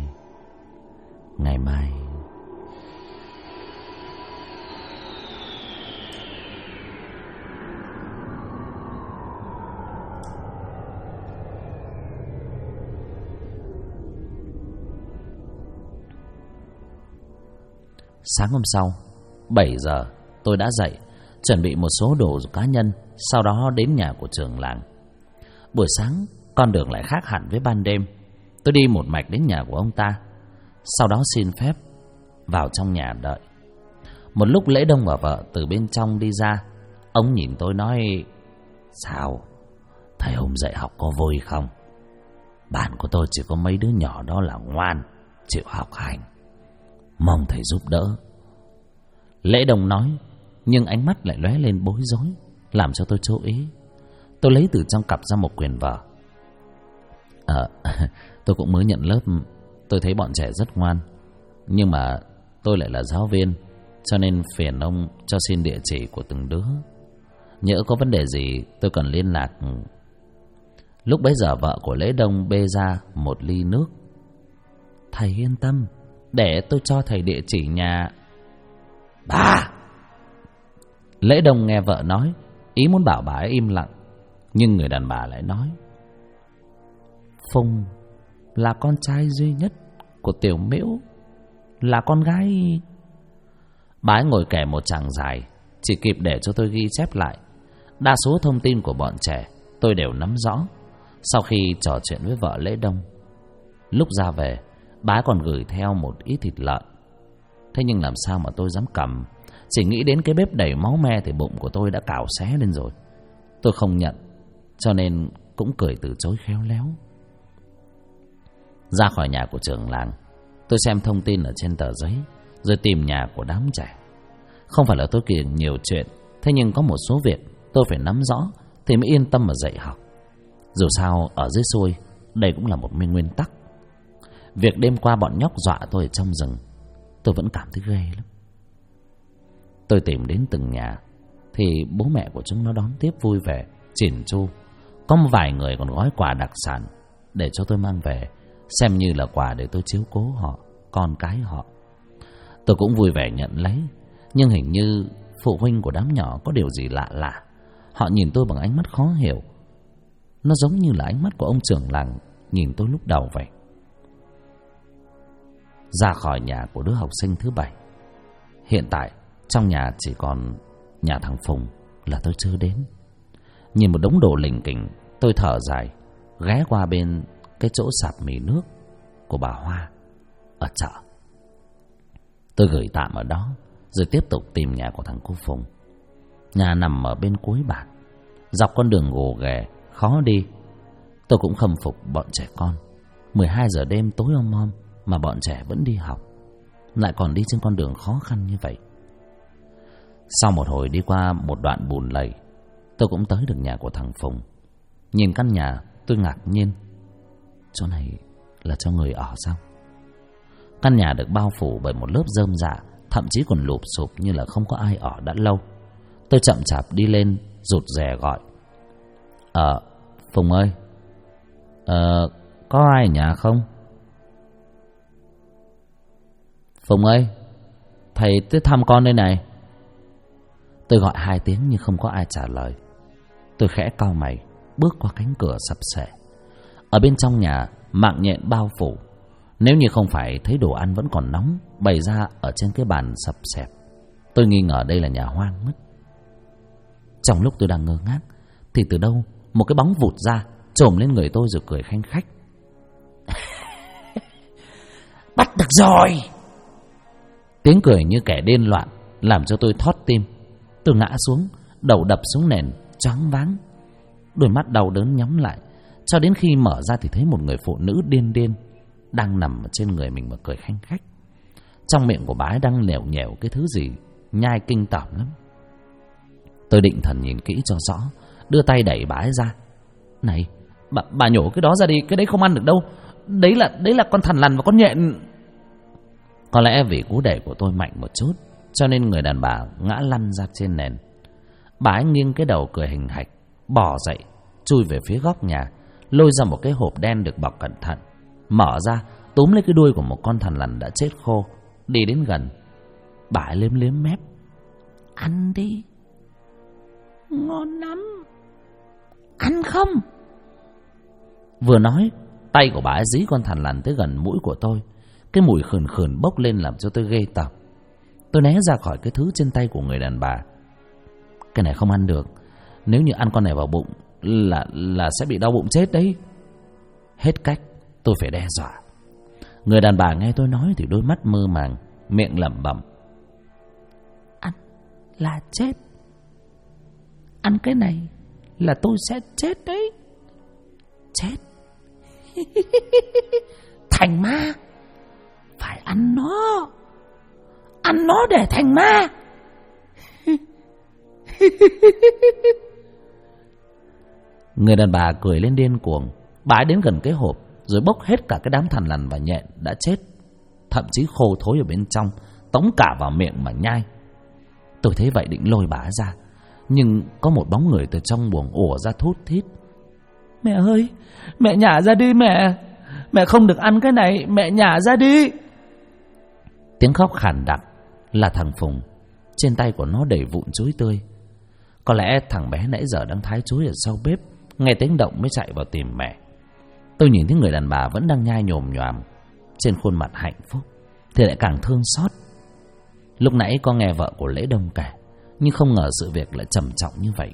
Sáng hôm sau, 7 giờ, tôi đã dậy, chuẩn bị một số đồ cá nhân, sau đó đến nhà của trưởng làng. Buổi sáng, con đường lại khác hẳn với ban đêm. Tôi đi một mạch đến nhà của ông ta, sau đó xin phép vào trong nhà đợi. Một lúc Lễ Đông và vợ từ bên trong đi ra. Ông nhìn tôi nói: "Sao? Thầy hôm dạy học có vui không? Bản của tôi chỉ có mấy đứa nhỏ đó là ngoan, chịu học hành. Mong thầy giúp đỡ." Lễ Đông nói, nhưng ánh mắt lại lóe lên bối rối, làm cho tôi chú ý. Tôi lấy từ trong cặp ra một quyển vở. Tôi cũng mới nhận lớp. Tôi thấy bọn trẻ rất ngoan, nhưng mà tôi lại là giáo viên, cho nên phiền ông cho xin địa chỉ của từng đứa. Nhỡ có vấn đề gì tôi cần liên lạc. Lúc bấy giờ vợ của Lễ Đông bê ra một ly nước. "Thầy yên tâm, để tôi cho thầy địa chỉ nhà." "Bà!" Lễ Đông nghe vợ nói, ý muốn bảo bà ấy im lặng, nhưng người đàn bà lại nói: "Phùng là con trai duy nhất của Tiểu Miễu, là con gái." Bà ấy ngồi kể một tràng dài, chỉ kịp để cho tôi ghi chép lại. Đa số thông tin của bọn trẻ tôi đều nắm rõ sau khi trò chuyện với vợ Lễ Đông. Lúc ra về, bà ấy còn gửi theo một ít thịt lợn. Thế nhưng làm sao mà tôi dám cầm? Chỉ nghĩ đến cái bếp đầy máu me thì bụng của tôi đã cào xé lên rồi. Tôi không nhận, cho nên cũng cười từ chối khéo léo. Ra khỏi nhà của trưởng làng, tôi xem thông tin ở trên tờ giấy, rồi tìm nhà của đám trẻ. Không phải là tôi kiêng nhiều chuyện, thế nhưng có một số việc tôi phải nắm rõ thì mới yên tâm mà dạy học. Dù sao ở dưới xuôi, đây cũng là một nguyên tắc. Việc đêm qua bọn nhóc dọa tôi ở trong rừng, tôi vẫn cảm thấy ghê lắm. Tôi tìm đến từng nhà thì bố mẹ của chúng nó đón tiếp vui vẻ, chỉn chu. Có một vài người còn gói quà đặc sản để cho tôi mang về, xem như là quà để tôi chiếu cố họ, con cái họ. Tôi cũng vui vẻ nhận lấy, nhưng hình như phụ huynh của đám nhỏ có điều gì lạ lạ. Họ nhìn tôi bằng ánh mắt khó hiểu. Nó giống như là ánh mắt của ông trưởng làng nhìn tôi lúc đầu vậy. Ra khỏi nhà của đứa học sinh thứ 7. Hiện tại trong nhà chỉ còn nhà thằng Phùng là tôi chưa đến. Nhìn một đống đồ lỉnh kỉnh, tôi thở dài, ghé qua bên cái chỗ sạp mì nước của bà Hoa ở chợ. Tôi gửi tạm ở đó, rồi tiếp tục tìm nhà của thằng cô Phùng. Nhà nằm ở bên cuối bản, dọc con đường gồ ghề, khó đi. Tôi cũng khâm phục bọn trẻ con. 12 giờ đêm tối om om mà bọn trẻ vẫn đi học, lại còn đi trên con đường khó khăn như vậy. Sau một hồi đi qua một đoạn bùn lầy, tôi cũng tới được nhà của thằng Phùng. Nhìn căn nhà, tôi ngạc nhiên. Chỗ này là cho người ở sao? Căn nhà được bao phủ bởi một lớp rơm rạ, thậm chí còn lụp xụp như là không có ai ở đã lâu. Tôi chậm chạp đi lên, rụt rè gọi: Phùng ơi, có ai ở nhà không? Phùng ơi, thầy tới thăm con đây này. Tôi gọi 2 tiếng nhưng không có ai trả lời. Tôi khẽ cau mày, bước qua cánh cửa sập xệ. Ở bên trong nhà, mạng nhện bao phủ. Nếu như không phải thấy đồ ăn vẫn còn nóng bày ra ở trên cái bàn sập xẹp, tôi nghi ngờ đây là nhà hoang mất. Trong lúc tôi đang ngơ ngác thì từ đâu một cái bóng vụt ra, chồm lên người tôi rồi cười khanh khách. Bắt được rồi! Tiếng cười như kẻ điên loạn làm cho tôi thót tim. Tôi ngã xuống, đầu đập xuống nền, choáng váng. Đôi mắt đau đớn nhắm lại, cho đến khi mở ra thì thấy một người phụ nữ điên điên đang nằm ở trên người mình mà cười khanh khách. Trong miệng của bà ấy đang lèo nhèo cái thứ gì nhai kinh tởm lắm. Tôi định thần nhìn kỹ cho rõ, đưa tay đẩy bà ấy ra. Này, bà nhổ cái đó ra đi, cái đấy không ăn được đâu. Đấy là con thằn lằn và con nhện. Có lẽ vì cú đẩy của tôi mạnh một chút, cho nên người đàn bà ngã lăn ra trên nền. Bà ấy nghiêng cái đầu cười hình hạch, bò dậy, chui về phía góc nhà, lôi ra một cái hộp đen được bọc cẩn thận, mở ra, túm lấy cái đuôi của một con thằn lằn đã chết khô, đi đến gần. Bà ấy liếm liếm mép: Ăn đi, ngon lắm, ăn không? Vừa nói, tay của bà ấy dí con thằn lằn tới gần mũi của tôi. Cái mùi khườn khườn bốc lên làm cho tôi ghê tởm. Tôi né ra khỏi cái thứ trên tay của người đàn bà. Cái này không ăn được, nếu như ăn con này vào bụng là sẽ bị đau bụng chết đấy. Hết cách, tôi phải đe dọa. Người đàn bà nghe tôi nói thì đôi mắt mơ màng, miệng lẩm bẩm: Ăn là chết, ăn cái này là tôi sẽ chết đấy. Chết. Thành ma, phải ăn nó, ăn nó để thành ma. Người đàn bà cười lên điên cuồng. Bà ấy đến gần cái hộp rồi bốc hết cả cái đám thằn lằn và nhện đã chết, thậm chí khô thối ở bên trong, tống cả vào miệng mà nhai. Tôi thấy vậy định lôi bà ấy ra, nhưng có một bóng người từ trong buồng ùa ra thút thít: Mẹ ơi, mẹ nhả ra đi mẹ, mẹ không được ăn cái này, mẹ nhả ra đi. Tiếng khóc khàn đặc là thằng Phùng. Trên tay của nó đầy vụn chuối tươi. Có lẽ thằng bé nãy giờ đang thái chuối ở sau bếp, nghe tiếng động mới chạy vào tìm mẹ. Tôi nhìn thấy người đàn bà vẫn đang nhai nhồm nhoàm, trên khuôn mặt hạnh phúc thì lại càng thương xót. Lúc nãy có nghe vợ của Lễ Đông kể, nhưng không ngờ sự việc lại trầm trọng như vậy.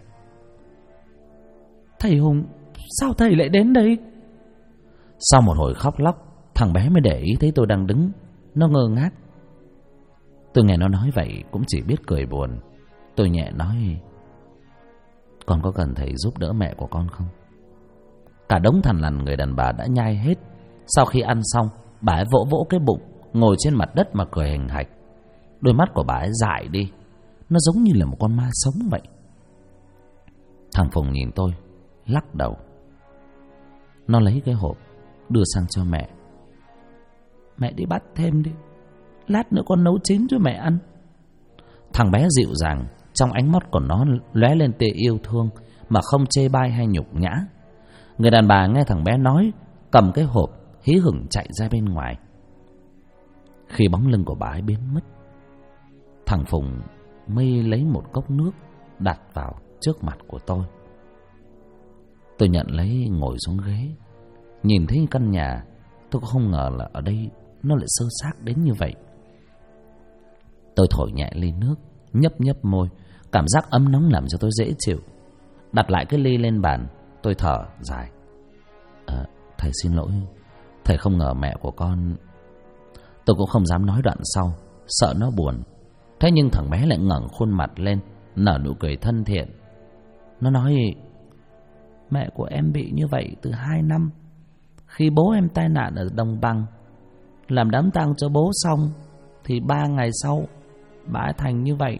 Thầy Hùng, sao thầy lại đến đây? Sau một hồi khóc lóc, thằng bé mới để ý thấy tôi đang đứng. Nó ngơ ngác. Tôi nghe nó nói vậy cũng chỉ biết cười buồn. Tôi nhẹ nói: Con có cần thầy giúp đỡ mẹ của con không? Cả đống thằn lằn người đàn bà đã nhai hết. Sau khi ăn xong, bà ấy vỗ vỗ cái bụng, ngồi trên mặt đất mà cười hình hạch. Đôi mắt của bà ấy dại đi, nó giống như là một con ma sống vậy. Thằng Phùng nhìn tôi, lắc đầu. Nó lấy cái hộp đưa sang cho mẹ. Mẹ đi bắt thêm đi, lát nữa con nấu chín cho mẹ ăn. Thằng bé dịu dàng, trong ánh mắt của nó lóe lên tia yêu thương mà không chê bai hay nhục nhã. Người đàn bà nghe thằng bé nói, cầm cái hộp hí hửng chạy ra bên ngoài. Khi bóng lưng của bà ấy biến mất, thằng Phùng mới lấy một cốc nước đặt vào trước mặt của tôi. Tôi nhận lấy ngồi xuống ghế. Nhìn thấy căn nhà, tôi cũng không ngờ là ở đây nó lại sơ xác đến như vậy. Tôi thổi nhẹ ly nước, nhấp nhấp môi. Cảm giác ấm nóng làm cho tôi dễ chịu. Đặt lại cái ly lên bàn, tôi thở dài. Thầy xin lỗi. Thầy không ngờ mẹ của con... Tôi cũng không dám nói đoạn sau, sợ nó buồn. Thế nhưng thằng bé lại ngẩng khuôn mặt lên, nở nụ cười thân thiện. Nó nói: mẹ của em bị như vậy từ 2 năm. Khi bố em tai nạn ở Đồng Bằng, làm đám tang cho bố xong thì 3 ngày sau bà ấy thành như vậy.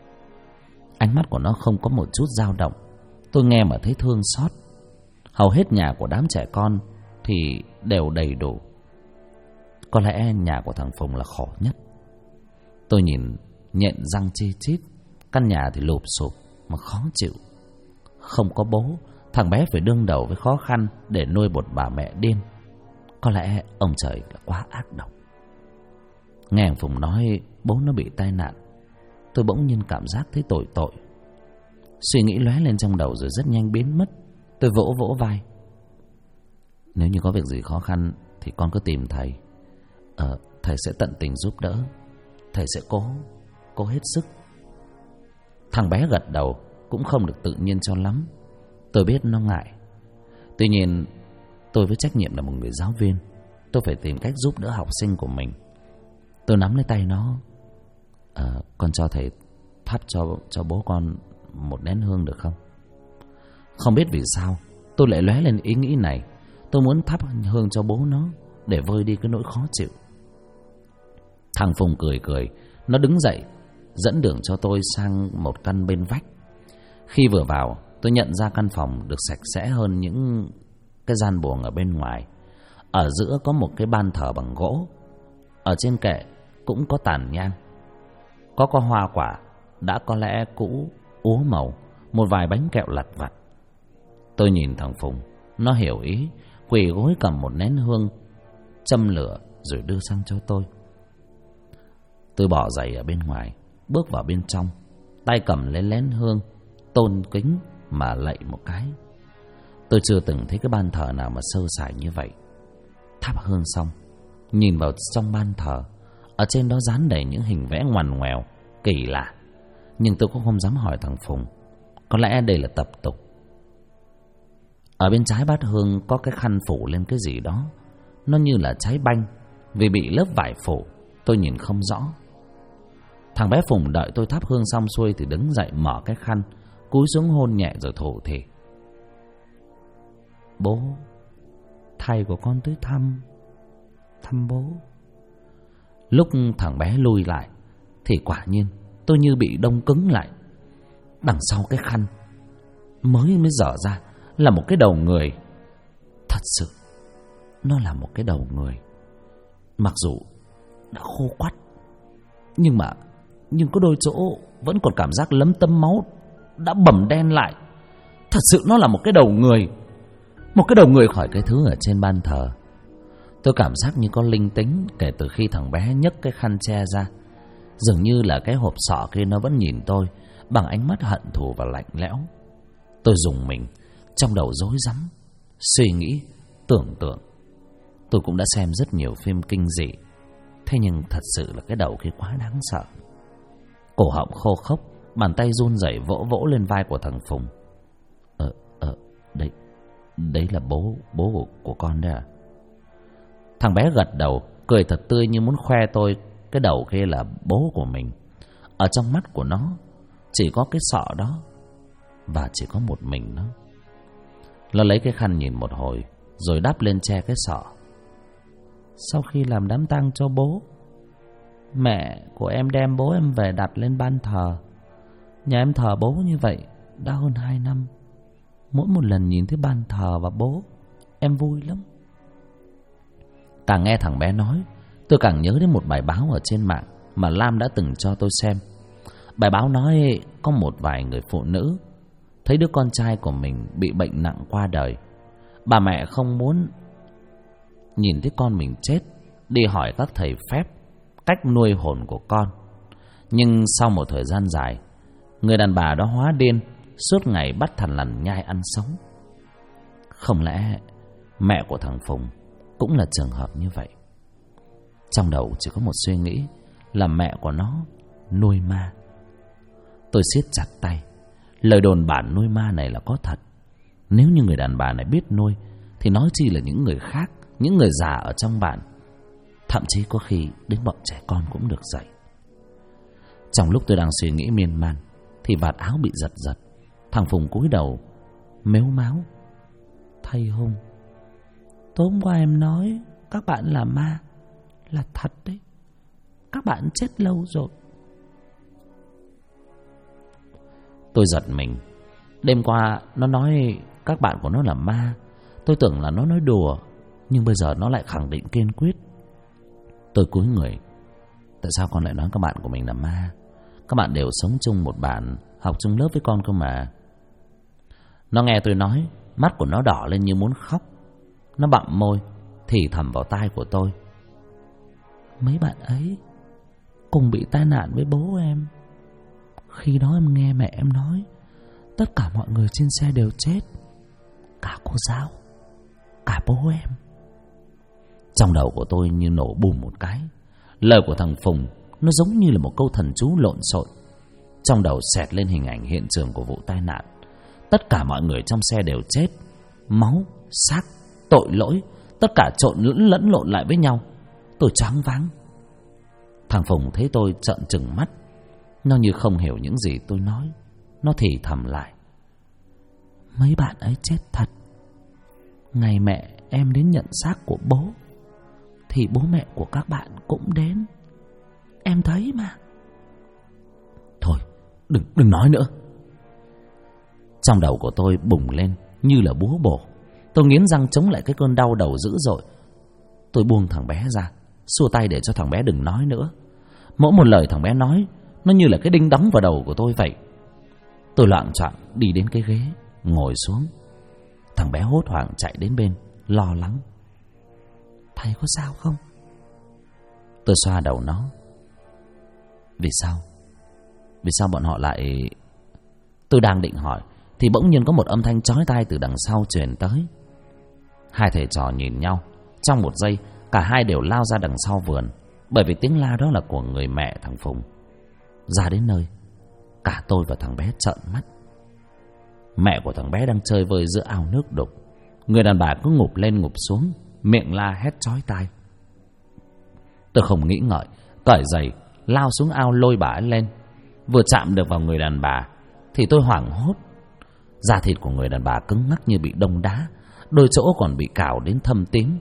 Ánh mắt của nó không có một chút dao động. Tôi nghe mà thấy thương xót. Hầu hết nhà của đám trẻ con thì đều đầy đủ. Có lẽ nhà của thằng Phùng là khổ nhất. Tôi nhìn nhện răng chi chít. Căn nhà thì lụp xụp mà khó chịu. Không có bố, thằng bé phải đương đầu với khó khăn để nuôi một bà mẹ điên. Có lẽ ông trời là quá ác độc. Nghe thằng Phùng nói bố nó bị tai nạn, tôi bỗng nhiên cảm giác thấy tội. Suy nghĩ lóe lên trong đầu rồi rất nhanh biến mất. Tôi vỗ vỗ vai. Nếu như có việc gì khó khăn thì con cứ tìm thầy. Thầy sẽ tận tình giúp đỡ. Thầy sẽ cố hết sức. Thằng bé gật đầu, cũng không được tự nhiên cho lắm. Tôi biết nó ngại. Tuy nhiên tôi với trách nhiệm là một người giáo viên, tôi phải tìm cách giúp đỡ học sinh của mình. Tôi nắm lấy tay nó. Con cho thầy thắp cho bố con một nén hương được không? Không biết vì sao tôi lại lóe lên ý nghĩ này. Tôi muốn thắp hương cho bố nó để vơi đi cái nỗi khó chịu. Thằng Phùng cười. Nó đứng dậy dẫn đường cho tôi sang một căn bên vách. Khi vừa vào, tôi nhận ra căn phòng được sạch sẽ hơn những cái gian buồng ở bên ngoài. Ở giữa có một cái ban thờ bằng gỗ. Ở trên kệ cũng có tàn nhang. Có hoa quả đã có lẽ cũ, úa màu, một vài bánh kẹo lặt vặt. Tôi nhìn thằng Phùng, nó hiểu ý, quỳ gối cầm một nén hương, châm lửa rồi đưa sang cho tôi. Tôi bỏ giày ở bên ngoài, bước vào bên trong, tay cầm lấy nén hương, tôn kính mà lạy một cái. Tôi chưa từng thấy cái ban thờ nào mà sơ sài như vậy. Thắp hương xong, nhìn vào trong ban thờ, ở trên đó dán đầy những hình vẽ ngoằn ngoèo, kỳ lạ. Nhưng tôi cũng không dám hỏi thằng Phùng. Có lẽ đây là tập tục. Ở bên trái bát hương có cái khăn phủ lên cái gì đó. Nó như là trái banh, vì bị lớp vải phủ, tôi nhìn không rõ. Thằng bé Phùng đợi tôi thắp hương xong xuôi thì đứng dậy mở cái khăn, cúi xuống hôn nhẹ rồi thủ thỉ. Bố, thầy của con tới thăm bố. Lúc thằng bé lui lại thì quả nhiên tôi như bị đông cứng lại. Đằng sau cái khăn mới dở ra là một cái đầu người. Thật sự nó là một cái đầu người. Mặc dù đã khô quắt, nhưng có đôi chỗ vẫn còn cảm giác lấm tấm máu đã bầm đen lại. Thật sự nó là một cái đầu người. Một cái đầu người khỏi cái thứ ở trên ban thờ. Tôi cảm giác như có linh tính kể từ khi thằng bé nhấc cái khăn che ra. Dường như là cái hộp sọ kia nó vẫn nhìn tôi bằng ánh mắt hận thù và lạnh lẽo. Tôi rùng mình, trong đầu rối rắm, suy nghĩ, tưởng tượng. Tôi cũng đã xem rất nhiều phim kinh dị, thế nhưng thật sự là cái đầu kia quá đáng sợ. Cổ họng khô khốc, bàn tay run rẩy vỗ vỗ lên vai của thằng Phùng. Đấy là bố của con đấy à? Thằng bé gật đầu, cười thật tươi như muốn khoe tôi cái đầu kia là bố của mình. Ở trong mắt của nó chỉ có cái sọ đó, và chỉ có một mình nó. Nó lấy cái khăn nhìn một hồi rồi đắp lên che cái sọ. Sau khi làm đám tang cho bố, mẹ của em đem bố em về đặt lên ban thờ. Nhà em thờ bố như vậy đã hơn 2 năm. Mỗi một lần nhìn thấy ban thờ và bố, em vui lắm. Càng nghe thằng bé nói, tôi càng nhớ đến một bài báo ở trên mạng mà Lam đã từng cho tôi xem. Bài báo nói có một vài người phụ nữ thấy đứa con trai của mình bị bệnh nặng qua đời. Bà mẹ không muốn nhìn thấy con mình chết, đi hỏi các thầy phép cách nuôi hồn của con. Nhưng sau một thời gian dài, người đàn bà đó hóa điên, suốt ngày bắt thằn lằn nhai ăn sống. Không lẽ mẹ của thằng Phùng cũng là trường hợp như vậy? Trong đầu chỉ có một suy nghĩ là mẹ của nó nuôi ma. Tôi siết chặt tay. Lời đồn bản nuôi ma này là có thật. Nếu như người đàn bà này biết nuôi thì nói chi là những người khác, những người già ở trong bản. Thậm chí có khi đến bọn trẻ con cũng được dạy. Trong lúc tôi đang suy nghĩ miên man thì vạt áo bị giật giật. Thằng Phùng cúi đầu mếu máo: "Thầy Hùng, tối hôm qua em nói các bạn là ma là thật đấy. Các bạn chết lâu rồi." Tôi giật mình. Đêm qua nó nói các bạn của nó là ma. Tôi tưởng là nó nói đùa, nhưng bây giờ nó lại khẳng định kiên quyết. Tôi cúi người: "Tại sao con lại nói các bạn của mình là ma? Các bạn đều sống chung một bản, học chung lớp với con cơ mà." Nó nghe tôi nói, mắt của nó đỏ lên như muốn khóc. Nó bặm môi, thì thầm vào tai của tôi: "Mấy bạn ấy cùng bị tai nạn với bố em. Khi đó em nghe mẹ em nói tất cả mọi người trên xe đều chết, cả cô giáo, cả bố em." Trong đầu của tôi như nổ bùm một cái. Lời của thằng Phùng nó giống như là một câu thần chú lộn xộn. Trong đầu xẹt lên hình ảnh hiện trường của vụ tai nạn. Tất cả mọi người trong xe đều chết, máu, xác, tội lỗi, tất cả trộn lẫn lộn lại với nhau. Tôi choáng váng. Thằng Phùng thấy tôi trợn trừng mắt. Nó như không hiểu những gì tôi nói. Nó thì thầm lại: "Mấy bạn ấy chết thật. Ngày mẹ em đến nhận xác của bố thì bố mẹ của các bạn cũng đến. Em thấy mà." "Thôi, đừng nói nữa." Trong đầu của tôi bùng lên như là búa bổ. Tôi nghiến răng chống lại cái cơn đau đầu dữ dội. Tôi buông thằng bé ra, xua tay để cho thằng bé đừng nói nữa. Mỗi một lời thằng bé nói nó như là cái đinh đóng vào đầu của tôi vậy. Tôi loạng choạng đi đến cái ghế, ngồi xuống. Thằng bé hốt hoảng chạy đến bên, lo lắng: "Thầy có sao không?" Tôi xoa đầu nó: Vì sao bọn họ lại..." Tôi đang định hỏi thì bỗng nhiên có một âm thanh chói tai từ đằng sau truyền tới. Hai thầy trò nhìn nhau. Trong một giây cả hai đều lao ra đằng sau vườn, bởi vì tiếng la đó là của người mẹ thằng Phùng. Ra đến nơi, cả tôi và thằng bé trợn mắt. Mẹ của thằng bé đang chơi vơi giữa ao nước đục. Người đàn bà cứ ngụp lên ngụp xuống, miệng la hét chói tai. Tôi không nghĩ ngợi, cởi giày lao xuống ao lôi bà ấy lên. Vừa chạm được vào người đàn bà thì tôi hoảng hốt. Da thịt của người đàn bà cứng ngắc như bị đông đá, đôi chỗ còn bị cào đến thâm tím.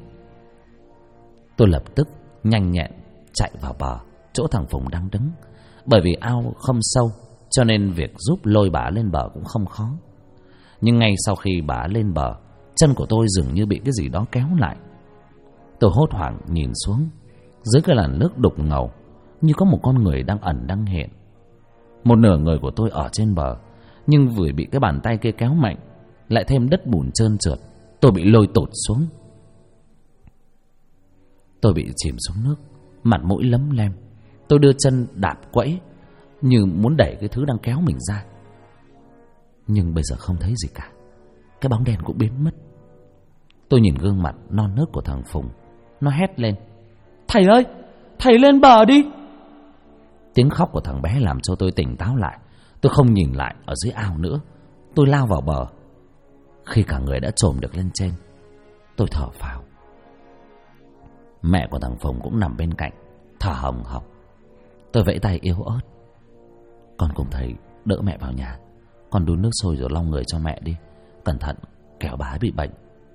Tôi lập tức nhanh nhẹn chạy vào bờ chỗ thằng Phùng đang đứng. Bởi vì ao không sâu cho nên việc giúp lôi bà lên bờ cũng không khó. Nhưng ngay sau khi bà lên bờ, chân của tôi dường như bị cái gì đó kéo lại. Tôi hốt hoảng nhìn xuống. Dưới cái làn nước đục ngầu như có một con người đang ẩn đang hiện. Một nửa người của tôi ở trên bờ, nhưng vừa bị cái bàn tay kia kéo mạnh, lại thêm đất bùn trơn trượt, tôi bị lôi tụt xuống. Tôi bị chìm xuống nước, mặt mũi lấm lem. Tôi đưa chân đạp quẫy như muốn đẩy cái thứ đang kéo mình ra. Nhưng bây giờ không thấy gì cả. Cái bóng đen cũng biến mất. Tôi nhìn gương mặt non nớt của thằng Phùng. Nó hét lên: "Thầy ơi, thầy lên bờ đi!" Tiếng khóc của thằng bé làm cho tôi tỉnh táo lại. Tôi không nhìn lại ở dưới ao nữa. Tôi lao vào bờ. Khi cả người đã trồm được lên trên, tôi thở phào. Mẹ của thằng Phùng cũng nằm bên cạnh, thở hồng hộc. Tôi vẫy tay yếu ớt: "Con cùng thầy đỡ mẹ vào nhà. Con đun nước sôi rồi lau người cho mẹ đi. Cẩn thận, kẻo bà ấy bị bệnh."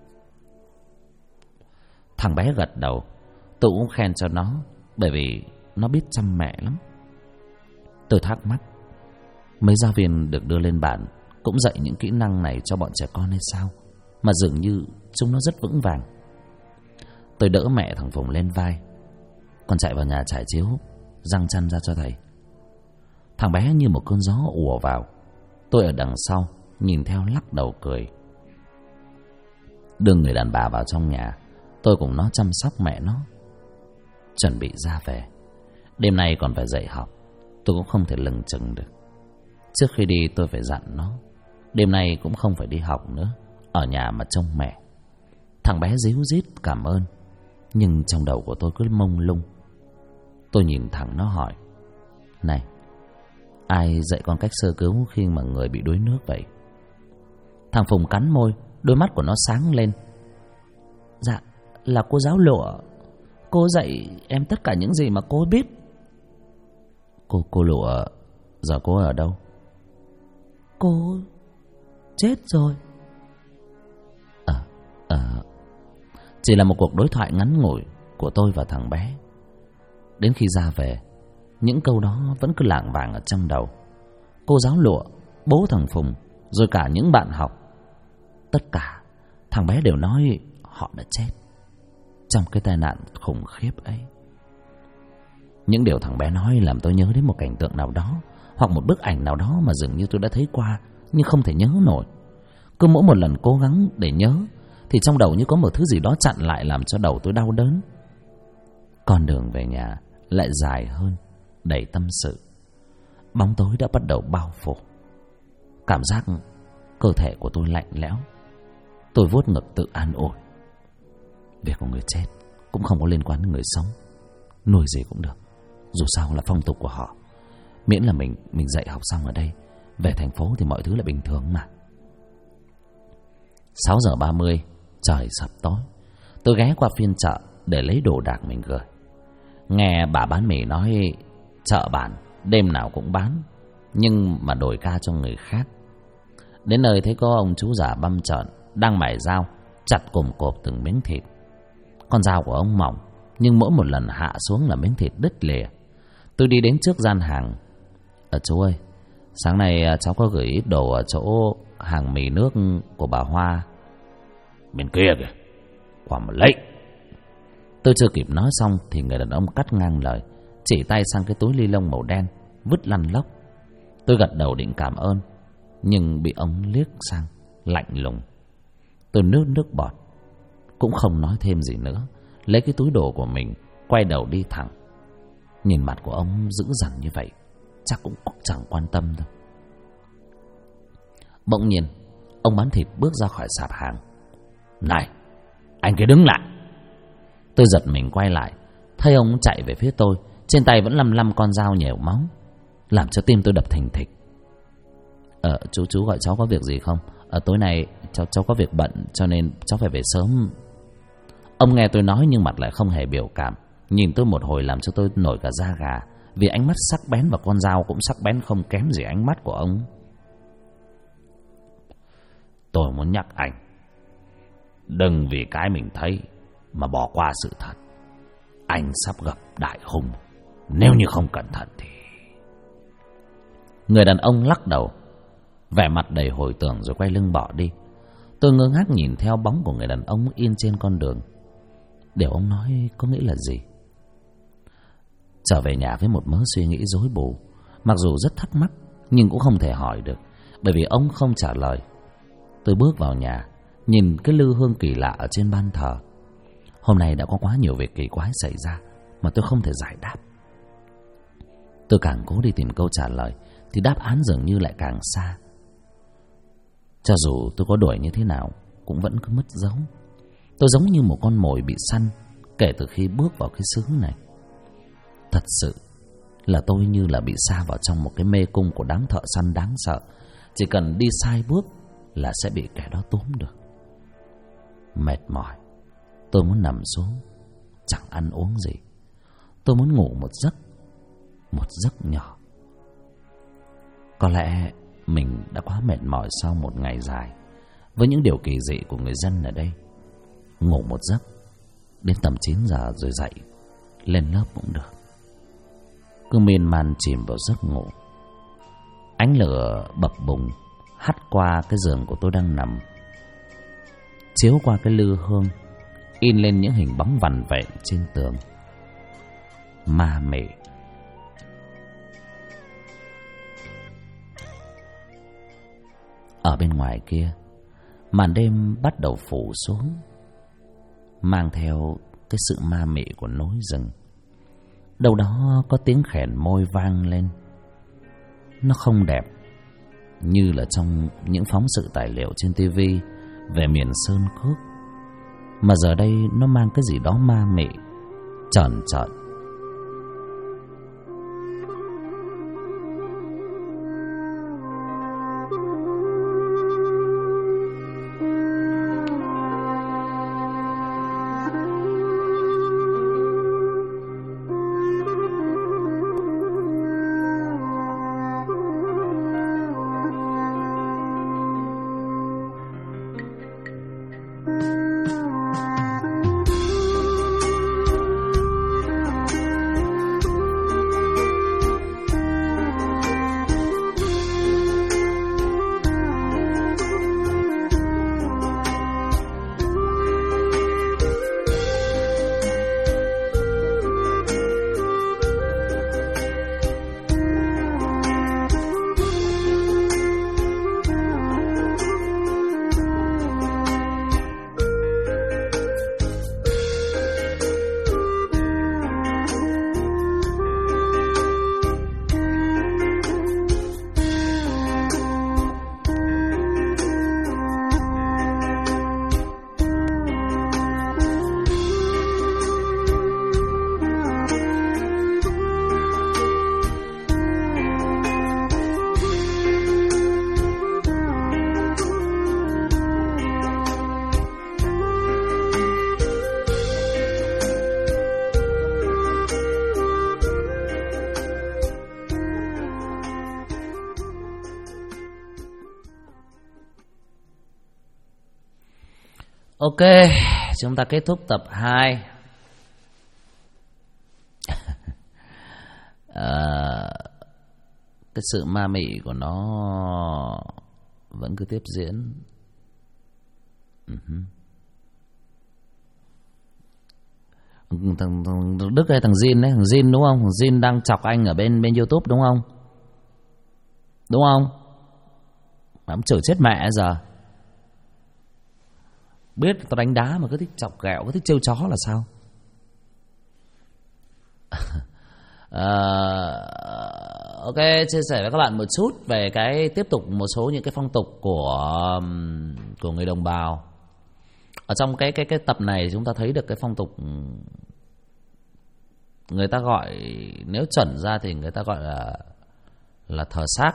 Thằng bé gật đầu. Tôi cũng khen cho nó, bởi vì nó biết chăm mẹ lắm. Tôi thắc mắc, mấy giáo viên được đưa lên bản cũng dạy những kỹ năng này cho bọn trẻ con hay sao, mà dường như chúng nó rất vững vàng. Tôi đỡ mẹ thằng Phùng lên vai. "Con chạy vào nhà trải chiếu, giăng chăn ra cho thầy." Thằng bé như một cơn gió ùa vào. Tôi ở đằng sau nhìn theo lắc đầu cười. Đưa người đàn bà vào trong nhà, tôi cùng nó chăm sóc mẹ nó, chuẩn bị ra về. Đêm nay còn phải dạy học, tôi cũng không thể lừng chừng được. Trước khi đi tôi phải dặn nó, đêm nay cũng không phải đi học nữa, ở nhà mà trông mẹ. Thằng bé ríu rít cảm ơn, nhưng trong đầu của tôi cứ mông lung. Tôi nhìn thẳng nó hỏi: Này, ai dạy con cách sơ cứu khi mà người bị đuối nước vậy? Thằng Phùng cắn môi, đôi mắt của nó sáng lên. Dạ, là cô giáo Lụa. Cô dạy em tất cả những gì mà cô biết. Cô Lụa, giờ cô ở đâu? Cô chết rồi. Chỉ là một cuộc đối thoại ngắn ngủi của tôi và thằng bé. Đến khi ra về, những câu đó vẫn cứ lảng vảng ở trong đầu. Cô giáo Lụa, bố thằng Phùng, rồi cả những bạn học, tất cả thằng bé đều nói họ đã chết trong cái tai nạn khủng khiếp ấy. Những điều thằng bé nói làm tôi nhớ đến một cảnh tượng nào đó, hoặc một bức ảnh nào đó mà dường như tôi đã thấy qua nhưng không thể nhớ nổi. Cứ mỗi một lần cố gắng để nhớ thì trong đầu như có một thứ gì đó chặn lại, làm cho đầu tôi đau đớn. Con đường về nhà lại dài hơn, đầy tâm sự. Bóng tối đã bắt đầu bao phủ. Cảm giác cơ thể của tôi lạnh lẽo. Tôi vuốt ngực tự an ủi: việc của người chết cũng không có liên quan đến người sống. Nuôi gì cũng được, dù sao là phong tục của họ. Miễn là mình dạy học xong ở đây, về thành phố thì mọi thứ là bình thường mà. 6:30, trời sập tối. Tôi ghé qua phiên chợ để lấy đồ đạc mình gửi. Nghe bà bán mì nói chợ bản đêm nào cũng bán, nhưng mà đổi ca cho người khác. Đến nơi thấy có ông chú già băm trợn đang mài dao chặt cồm cộp từng miếng thịt. Con dao của ông mỏng, nhưng mỗi một lần hạ xuống là miếng thịt đứt lìa. Tôi đi đến trước gian hàng. Chú ơi, sáng nay cháu có gửi ít đồ ở chỗ hàng mì nước của bà Hoa. Bên kia kìa, qua mà lấy. Tôi chưa kịp nói xong thì người đàn ông cắt ngang lời, chỉ tay sang cái túi ni lông màu đen vứt lăn lóc. Tôi gật đầu định cảm ơn, nhưng bị ông liếc sang lạnh lùng. Tôi nuốt nước bọt, cũng không nói thêm gì nữa, lấy cái túi đồ của mình quay đầu đi thẳng. Nhìn mặt của ông dữ dằn như vậy, chắc cũng chẳng quan tâm đâu. Bỗng nhiên ông bán thịt bước ra khỏi sạp hàng. Này, anh cứ đứng lại. Tôi giật mình quay lại, thấy ông chạy về phía tôi, trên tay vẫn lăm lăm con dao nhèo máu, làm cho tim tôi đập thình thịch. Chú gọi cháu có việc gì không? Tối nay cháu có việc bận cho nên cháu phải về sớm. Ông nghe tôi nói nhưng mặt lại không hề biểu cảm, nhìn tôi một hồi làm cho tôi nổi cả da gà, vì ánh mắt sắc bén và con dao cũng sắc bén không kém gì ánh mắt của ông. Tôi muốn nhắc anh, đừng vì cái mình thấy mà bỏ qua sự thật. Anh sắp gặp đại hung, nếu như không cẩn thận thì... Người đàn ông lắc đầu, vẻ mặt đầy hồi tưởng rồi quay lưng bỏ đi. Tôi ngơ ngác nhìn theo bóng của người đàn ông in trên con đường. Điều ông nói có nghĩa là gì? Trở về nhà với một mớ suy nghĩ rối bù, mặc dù rất thắc mắc nhưng cũng không thể hỏi được, bởi vì ông không trả lời. Tôi bước vào nhà, nhìn cái lư hương kỳ lạ ở trên ban thờ. Hôm nay đã có quá nhiều việc kỳ quái xảy ra mà tôi không thể giải đáp. Tôi càng cố đi tìm câu trả lời thì đáp án dường như lại càng xa. Cho dù tôi có đuổi như thế nào cũng vẫn cứ mất dấu. Tôi giống như một con mồi bị săn kể từ khi bước vào cái xứ này. Thật sự là tôi như là bị sa vào trong một cái mê cung của đám thợ săn đáng sợ. Chỉ cần đi sai bước là sẽ bị kẻ đó túm được. Mệt mỏi, tôi muốn nằm xuống, chẳng ăn uống gì. Tôi muốn ngủ một giấc nhỏ. Có lẽ mình đã quá mệt mỏi sau một ngày dài với những điều kỳ dị của người dân ở đây. Ngủ một giấc đến tầm 9 giờ rồi dậy lên lớp cũng được. Cứ miên man chìm vào giấc ngủ. Ánh lửa bập bùng hắt qua cái giường của tôi đang nằm, chiếu qua cái lư hương, in lên những hình bóng vằn vẹn trên tường. Ma mị. Ở bên ngoài kia, màn đêm bắt đầu phủ xuống, mang theo cái sự ma mị của núi rừng. Đâu đó có tiếng khèn môi vang lên. Nó không đẹp như là trong những phóng sự tài liệu trên TV về miền sơn cước, mà giờ đây nó mang cái gì đó ma mị, tròn trợn. Ok, chúng ta kết thúc tập 2. Cái sự ma mị của nó vẫn cứ tiếp diễn. Thằng Đức hay thằng Jin đấy, thằng Jin đúng không? Thằng Jin đang chọc anh ở bên YouTube đúng không? Đúng không? Mà ông chửi chết mẹ giờ. Biết tao đánh đá mà cứ thích chọc ghẹo, cứ thích trêu chó là sao? Ok, chia sẻ với các bạn một chút về cái tiếp tục một số những cái phong tục của người đồng bào. Ở trong cái tập này chúng ta thấy được cái phong tục, người ta gọi, nếu chuẩn ra thì người ta gọi là thờ xác.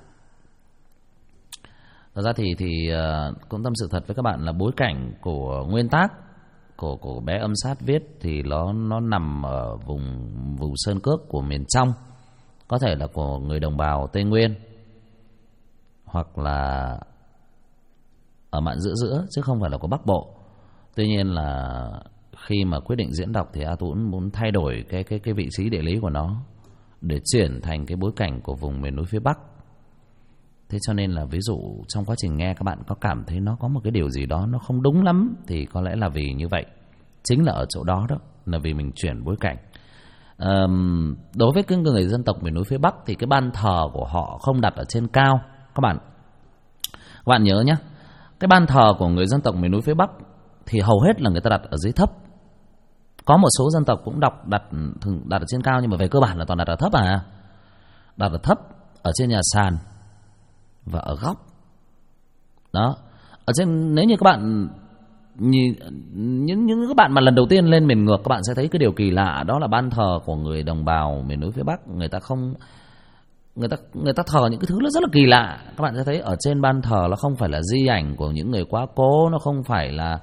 Thật ra thì cũng tâm sự thật với các bạn là bối cảnh của nguyên tác của bé Âm Sát viết thì nó nằm ở vùng sơn cước của miền trong, có thể là của người đồng bào Tây Nguyên hoặc là ở mạn giữa chứ không phải là của Bắc Bộ. Tuy nhiên là khi mà quyết định diễn đọc thì A Tũng muốn thay đổi cái vị trí địa lý của nó để chuyển thành cái bối cảnh của vùng miền núi phía Bắc. Thế cho nên là ví dụ trong quá trình nghe các bạn có cảm thấy nó có một cái điều gì đó nó không đúng lắm thì có lẽ là vì như vậy. Chính là ở chỗ đó là vì mình chuyển bối cảnh. Đối với cái người dân tộc miền núi phía Bắc thì cái ban thờ của họ không đặt ở trên cao. Các bạn nhớ nhé, cái ban thờ của người dân tộc miền núi phía Bắc thì hầu hết là người ta đặt ở dưới thấp. Có một số dân tộc cũng đặt ở trên cao, nhưng mà về cơ bản là toàn đặt ở thấp đặt ở thấp, ở trên nhà sàn và ở góc. Đó. Ở trên, nếu như các bạn những các bạn mà lần đầu tiên lên miền ngược, các bạn sẽ thấy cái điều kỳ lạ, đó là ban thờ của người đồng bào miền núi phía Bắc, người ta thờ những cái thứ nó rất là kỳ lạ. Các bạn sẽ thấy ở trên ban thờ nó không phải là di ảnh của những người quá cố, nó không phải là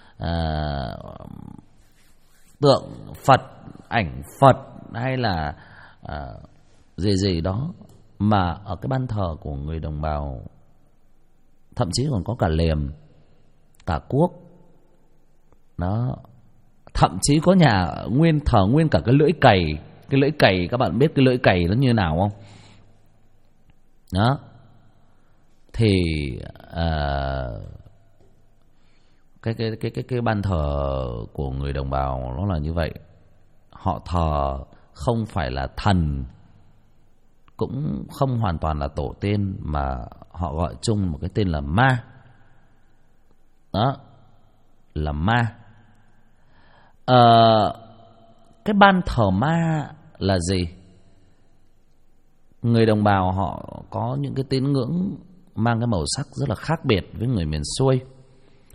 tượng Phật, ảnh Phật hay là gì đó, mà ở cái ban thờ của người đồng bào thậm chí còn có cả liềm, cả cuốc. Đó. Thậm chí có nhà thờ nguyên cả cái lưỡi cày. Cái lưỡi cày, các bạn biết cái lưỡi cày nó như nào không? Đó. Thì cái ban thờ của người đồng bào nó là như vậy. Họ thờ không phải là thần, cũng không hoàn toàn là tổ tiên, mà họ gọi chung một cái tên là ma. Đó, là ma. Cái ban thờ ma là gì? Người đồng bào họ có những cái tín ngưỡng mang cái màu sắc rất là khác biệt với người miền xuôi.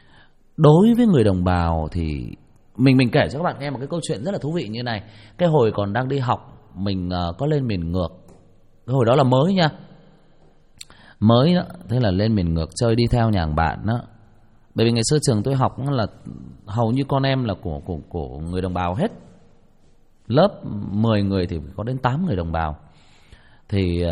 Đối với người đồng bào thì mình kể cho các bạn nghe một cái câu chuyện rất là thú vị như này. Cái hồi còn đang đi học, mình có lên miền ngược. Cái hồi đó là mới nha, mới đó. Thế là lên miền ngược chơi đi theo nhà hàng bạn đó. Bởi vì ngày xưa trường tôi học là hầu như con em là của người đồng bào hết. Lớp 10 người thì có đến 8 người đồng bào. Thì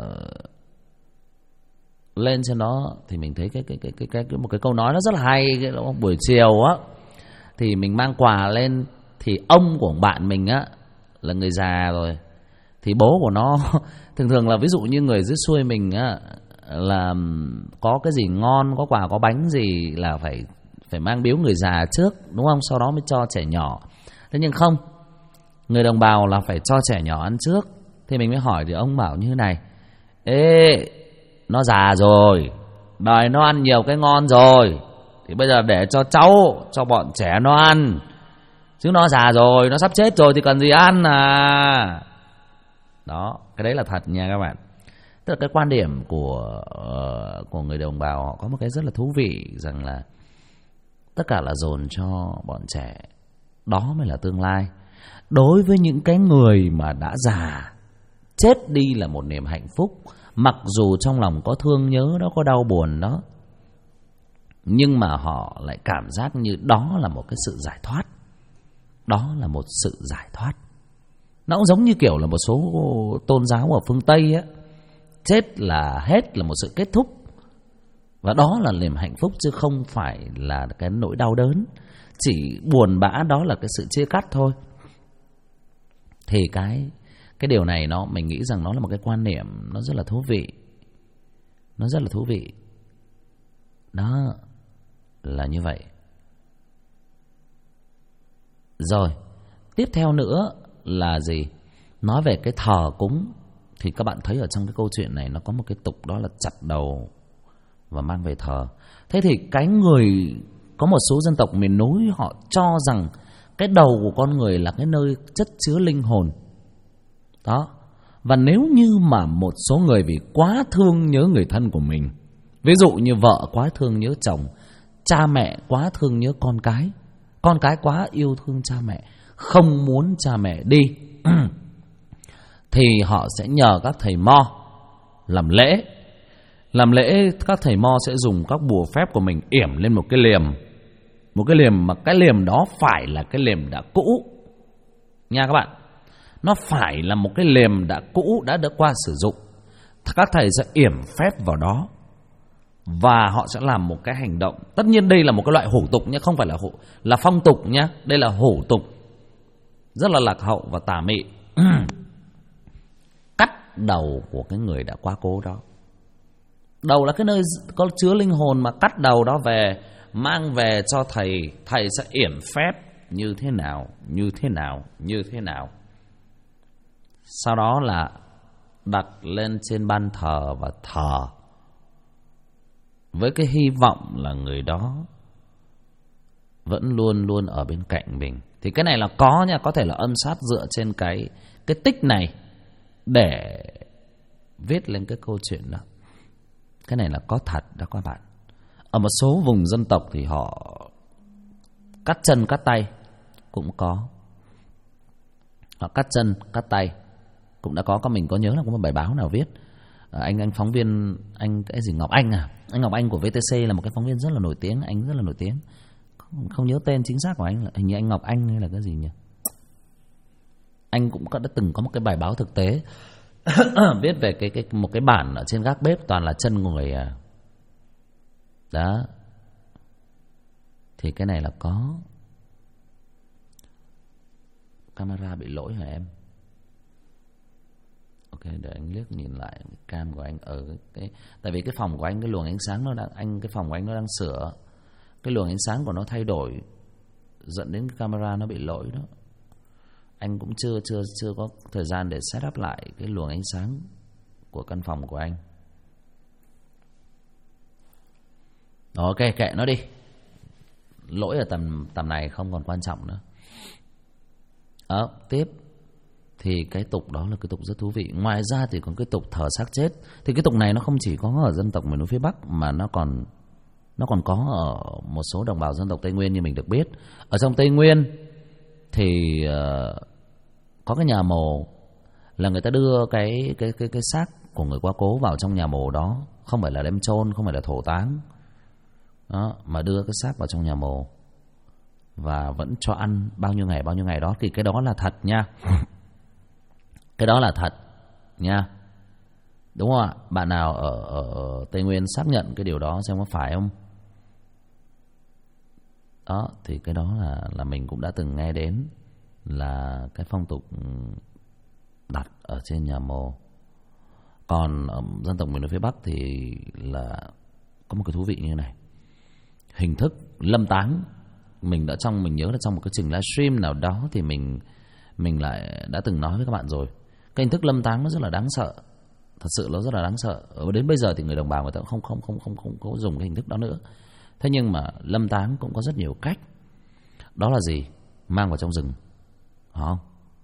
lên trên đó thì mình thấy một cái câu nói nó rất là hay. Buổi chiều á thì mình mang quà lên, thì ông của bạn mình á là người già rồi, thì bố của nó thường là ví dụ như người dưới xuôi mình á là có cái gì ngon, có quà có bánh gì là phải mang biếu người già trước, đúng không? Sau đó mới cho trẻ nhỏ. Thế nhưng không, người đồng bào là phải cho trẻ nhỏ ăn trước. Thì mình mới hỏi, thì ông bảo như thế này: ê, nó già rồi, đời nó ăn nhiều cái ngon rồi, thì bây giờ để cho cháu, cho bọn trẻ nó ăn, chứ nó già rồi, nó sắp chết rồi thì cần gì ăn à. Đó, cái đấy là thật nha các bạn. Tức là cái quan điểm của người đồng bào, họ có một cái rất là thú vị, rằng là tất cả là dồn cho bọn trẻ, đó mới là tương lai. Đối với những cái người mà đã già, chết đi là một niềm hạnh phúc. Mặc dù trong lòng có thương nhớ đó, có đau buồn đó, nhưng mà họ lại cảm giác như đó là một cái sự giải thoát. Đó là một sự giải thoát. Nó cũng giống như kiểu là một số tôn giáo ở phương Tây á, chết là hết, là một sự kết thúc. Và đó là niềm hạnh phúc, chứ không phải là cái nỗi đau đớn. Chỉ buồn bã đó là cái sự chia cắt thôi. Thì cái điều này mình nghĩ rằng nó là một cái quan niệm nó rất là thú vị. Nó rất là thú vị. Đó là như vậy. Rồi, tiếp theo nữa là gì? Nói về cái thờ cúng. Thì các bạn thấy ở trong cái câu chuyện này nó có một cái tục, đó là chặt đầu và mang về thờ. Thế thì cái người, có một số dân tộc miền núi họ cho rằng cái đầu của con người là cái nơi chất chứa linh hồn. Đó. Và nếu như mà một số người vì quá thương nhớ người thân của mình, ví dụ như vợ quá thương nhớ chồng, cha mẹ quá thương nhớ con cái quá yêu thương cha mẹ, không muốn cha mẹ đi thì họ sẽ nhờ các thầy mo làm lễ. Làm lễ, các thầy mo sẽ dùng các bùa phép của mình yểm lên một cái liềm. Một cái liềm mà cái liềm đó phải là cái liềm đã cũ nha các bạn. Nó phải là một cái liềm đã cũ, đã được qua sử dụng. Các thầy sẽ yểm phép vào đó, và họ sẽ làm một cái hành động. Tất nhiên đây là một cái loại hủ tục nhé, không phải là phong tục nhé. Đây là hủ tục rất là lạc hậu và tà mị. Cắt đầu của cái người đã quá cố đó. Đầu là cái nơi có chứa linh hồn, mà cắt đầu đó về, mang về cho thầy. Thầy sẽ yểm phép như thế nào, như thế nào, như thế nào. Sau đó là đặt lên trên ban thờ và thờ, với cái hy vọng là người đó vẫn luôn luôn ở bên cạnh mình. Thì cái này là có nha, có thể là âm sát dựa trên cái tích này để viết lên cái câu chuyện đó. Cái này là có thật đó các bạn. Ở một số vùng dân tộc thì họ cắt chân cắt tay cũng có. Họ cắt chân cắt tay cũng đã có. Mình có nhớ là có một bài báo nào viết, anh phóng viên, anh cái gì Ngọc Anh à, anh Ngọc Anh của VTC là một cái phóng viên rất là nổi tiếng. Anh rất là nổi tiếng, không nhớ tên chính xác của anh, hình như anh Ngọc Anh hay là cái gì nhỉ. Anh cũng đã từng có một cái bài báo thực tế viết về một cái bản ở trên gác bếp toàn là chân người à. Đó. Thì cái này là có. Camera bị lỗi hả em? Ok, để anh liếc nhìn lại cái cam của anh ở cái, tại vì cái phòng của anh, cái luồng ánh sáng nó đang, cái phòng của anh nó đang sửa, cái luồng ánh sáng của nó thay đổi, dẫn đến cái camera nó bị lỗi đó. Anh cũng chưa có thời gian để set up lại cái luồng ánh sáng của căn phòng của anh. Ok, kệ nó đi. Lỗi ở tầm này không còn quan trọng nữa. Tiếp thì cái tục đó là cái tục rất thú vị. Ngoài ra thì còn cái tục thờ xác chết. Thì cái tục này nó không chỉ có ở dân tộc miền núi phía Bắc, mà nó còn nó còn có ở một số đồng bào dân tộc Tây Nguyên như mình được biết. Ở trong Tây Nguyên thì có cái nhà mồ là người ta đưa cái xác của người quá cố vào trong nhà mồ đó, không phải là đem chôn, không phải là thổ táng đó, mà đưa cái xác vào trong nhà mồ và vẫn cho ăn bao nhiêu ngày đó. Thì cái đó là thật nha. Cái đó là thật nha, đúng không ạ? Bạn nào ở Tây Nguyên xác nhận cái điều đó xem có phải không? Đó, thì cái đó là mình cũng đã từng nghe đến, là cái phong tục đặt ở trên nhà mồ. Còn ở dân tộc miền núi phía Bắc thì là có một cái thú vị như này. Hình thức lâm táng, mình nhớ là trong một cái trình livestream nào đó thì mình lại đã từng nói với các bạn rồi. Cái hình thức lâm táng nó rất là đáng sợ, thật sự nó rất là đáng sợ. Đến bây giờ thì người đồng bào người ta cũng không có dùng cái hình thức đó nữa. Thế nhưng mà lâm táng cũng có rất nhiều cách. Đó là gì? Mang vào trong rừng, không?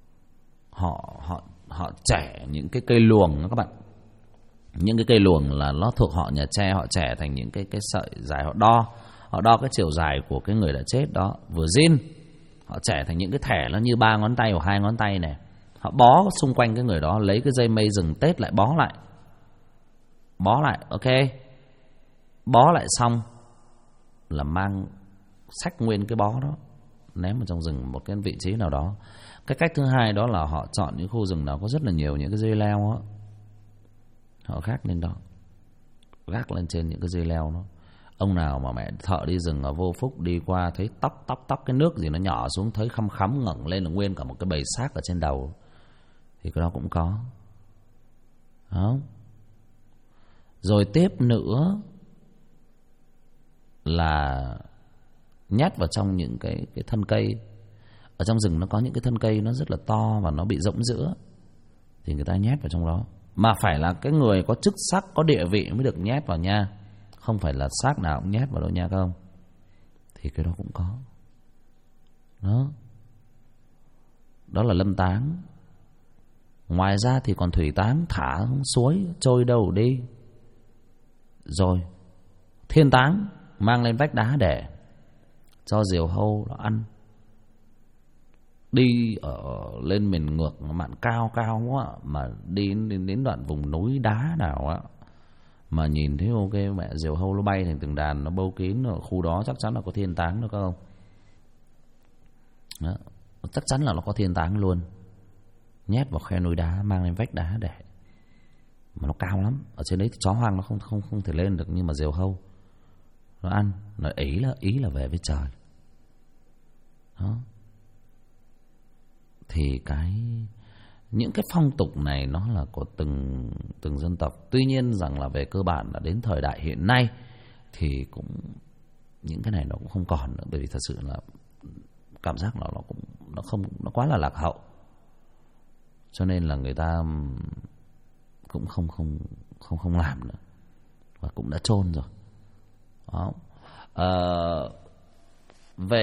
Họ chẻ những cái cây luồng đó các bạn. Những cái cây luồng là nó thuộc họ nhà Tre, họ chẻ thành những cái sợi dài, họ đo cái chiều dài của cái người đã chết đó, vừa zin. Họ chẻ thành những cái thẻ nó như 3 ngón tay hoặc 2 ngón tay này. Họ bó xung quanh cái người đó, lấy cái dây mây rừng Tết lại bó lại, ok. Bó lại xong là mang xách nguyên cái bó đó ném vào trong rừng một cái vị trí nào đó. Cái cách thứ hai đó là họ chọn những khu rừng nào có rất là nhiều những cái dây leo đó, họ gác lên đó, gác lên trên những cái dây leo đó. Ông nào mà mẹ thợ đi rừng ở Vô Phúc đi qua thấy tóc cái nước gì nó nhỏ xuống, thấy khắm ngẩng lên là nguyên cả một cái bầy xác ở trên đầu, thì cái đó cũng có. Không? Rồi tiếp nữa là nhét vào trong những cái thân cây. Ở trong rừng nó có những cái thân cây nó rất là to và nó bị rỗng giữa, thì người ta nhét vào trong đó. Mà phải là cái người có chức sắc, có địa vị mới được nhét vào nha, không phải là xác nào cũng nhét vào đâu nha các ông. Thì cái đó cũng có. Đó là lâm táng. Ngoài ra thì còn thủy táng, thả xuống suối trôi đâu đi. Rồi thiên táng, mang lên vách đá để cho diều hâu nó ăn. Đi lên miền ngược mạn cao quá, mà đi đến đoạn vùng núi đá nào á mà nhìn thấy ok mẹ diều hâu nó bay thành từng đàn, nó bâu kín ở khu đó, chắc chắn là có thiên táng đó các ông. Đó, chắc chắn là nó có thiên táng luôn. Nhét vào khe núi đá, mang lên vách đá để, mà nó cao lắm, ở trên đấy thì chó hoang nó không thể lên được, nhưng mà diều hâu nó ăn, nó ý là về với trời. Đó. Thì những cái phong tục này nó là của từng dân tộc. Tuy nhiên rằng là về cơ bản là đến thời đại hiện nay thì cũng những cái này nó cũng không còn nữa, bởi vì thật sự là cảm giác nó quá là lạc hậu, cho nên là người ta cũng không làm nữa và cũng đã chôn rồi. Đó. Về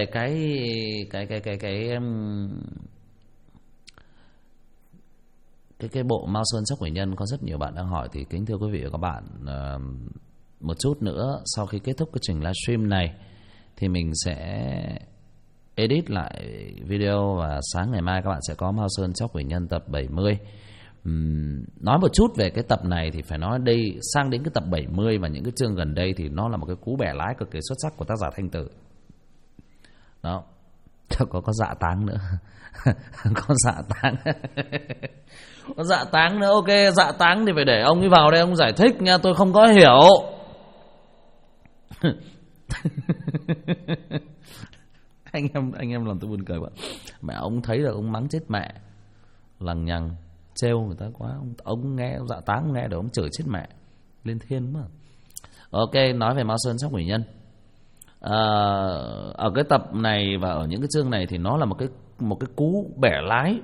cái bộ Mao Sơn Sóc Quỷ Nhân, có rất nhiều bạn đang hỏi, thì kính thưa quý vị và các bạn, một chút nữa sau khi kết thúc cái trình livestream này thì mình sẽ edit lại video, và sáng ngày mai các bạn sẽ có Mao Sơn Sóc Quỷ Nhân tập 70. Nói một chút về cái tập này thì phải nói đây, sang đến cái tập 70 và những cái chương gần đây thì nó là một cái cú bẻ lái cực kỳ xuất sắc của tác giả Thanh Tử. Đó, có dạ táng nữa. Có dạ táng. Có dạ táng nữa, ok. Dạ táng thì phải để ông ấy vào đây ông giải thích nha, tôi không có hiểu. anh em làm tôi buồn cười bạn. Mẹ ông thấy là ông mắng chết mẹ, lằng nhằng trêu người ta quá, ông nghe dạ táng nghe để ông chửi chết mẹ lên thiên mà. Ok, nói về Mao Sơn Sóc Quỷ Nhân. Ở cái tập này và ở những cái chương này thì nó là một cái cú bẻ lái,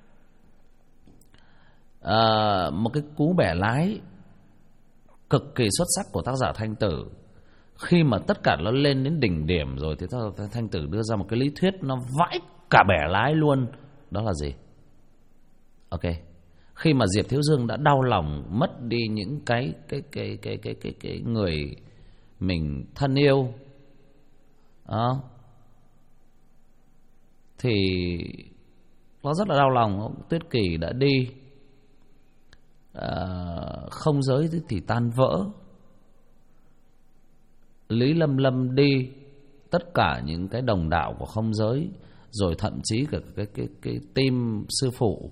một cái cú bẻ lái cực kỳ xuất sắc của tác giả Thanh Tử. Khi mà tất cả nó lên đến đỉnh điểm rồi thì Thanh Tử đưa ra một cái lý thuyết nó vãi cả bẻ lái luôn. Đó là gì? Ok, khi mà Diệp Thiếu Dương đã đau lòng mất đi những cái người mình thân yêu thì nó rất là đau lòng. Tuyết Kỳ đã đi, không giới thì tan vỡ. Lý Lâm Lâm đi, tất cả những cái đồng đạo của không giới, rồi thậm chí cả cái team sư phụ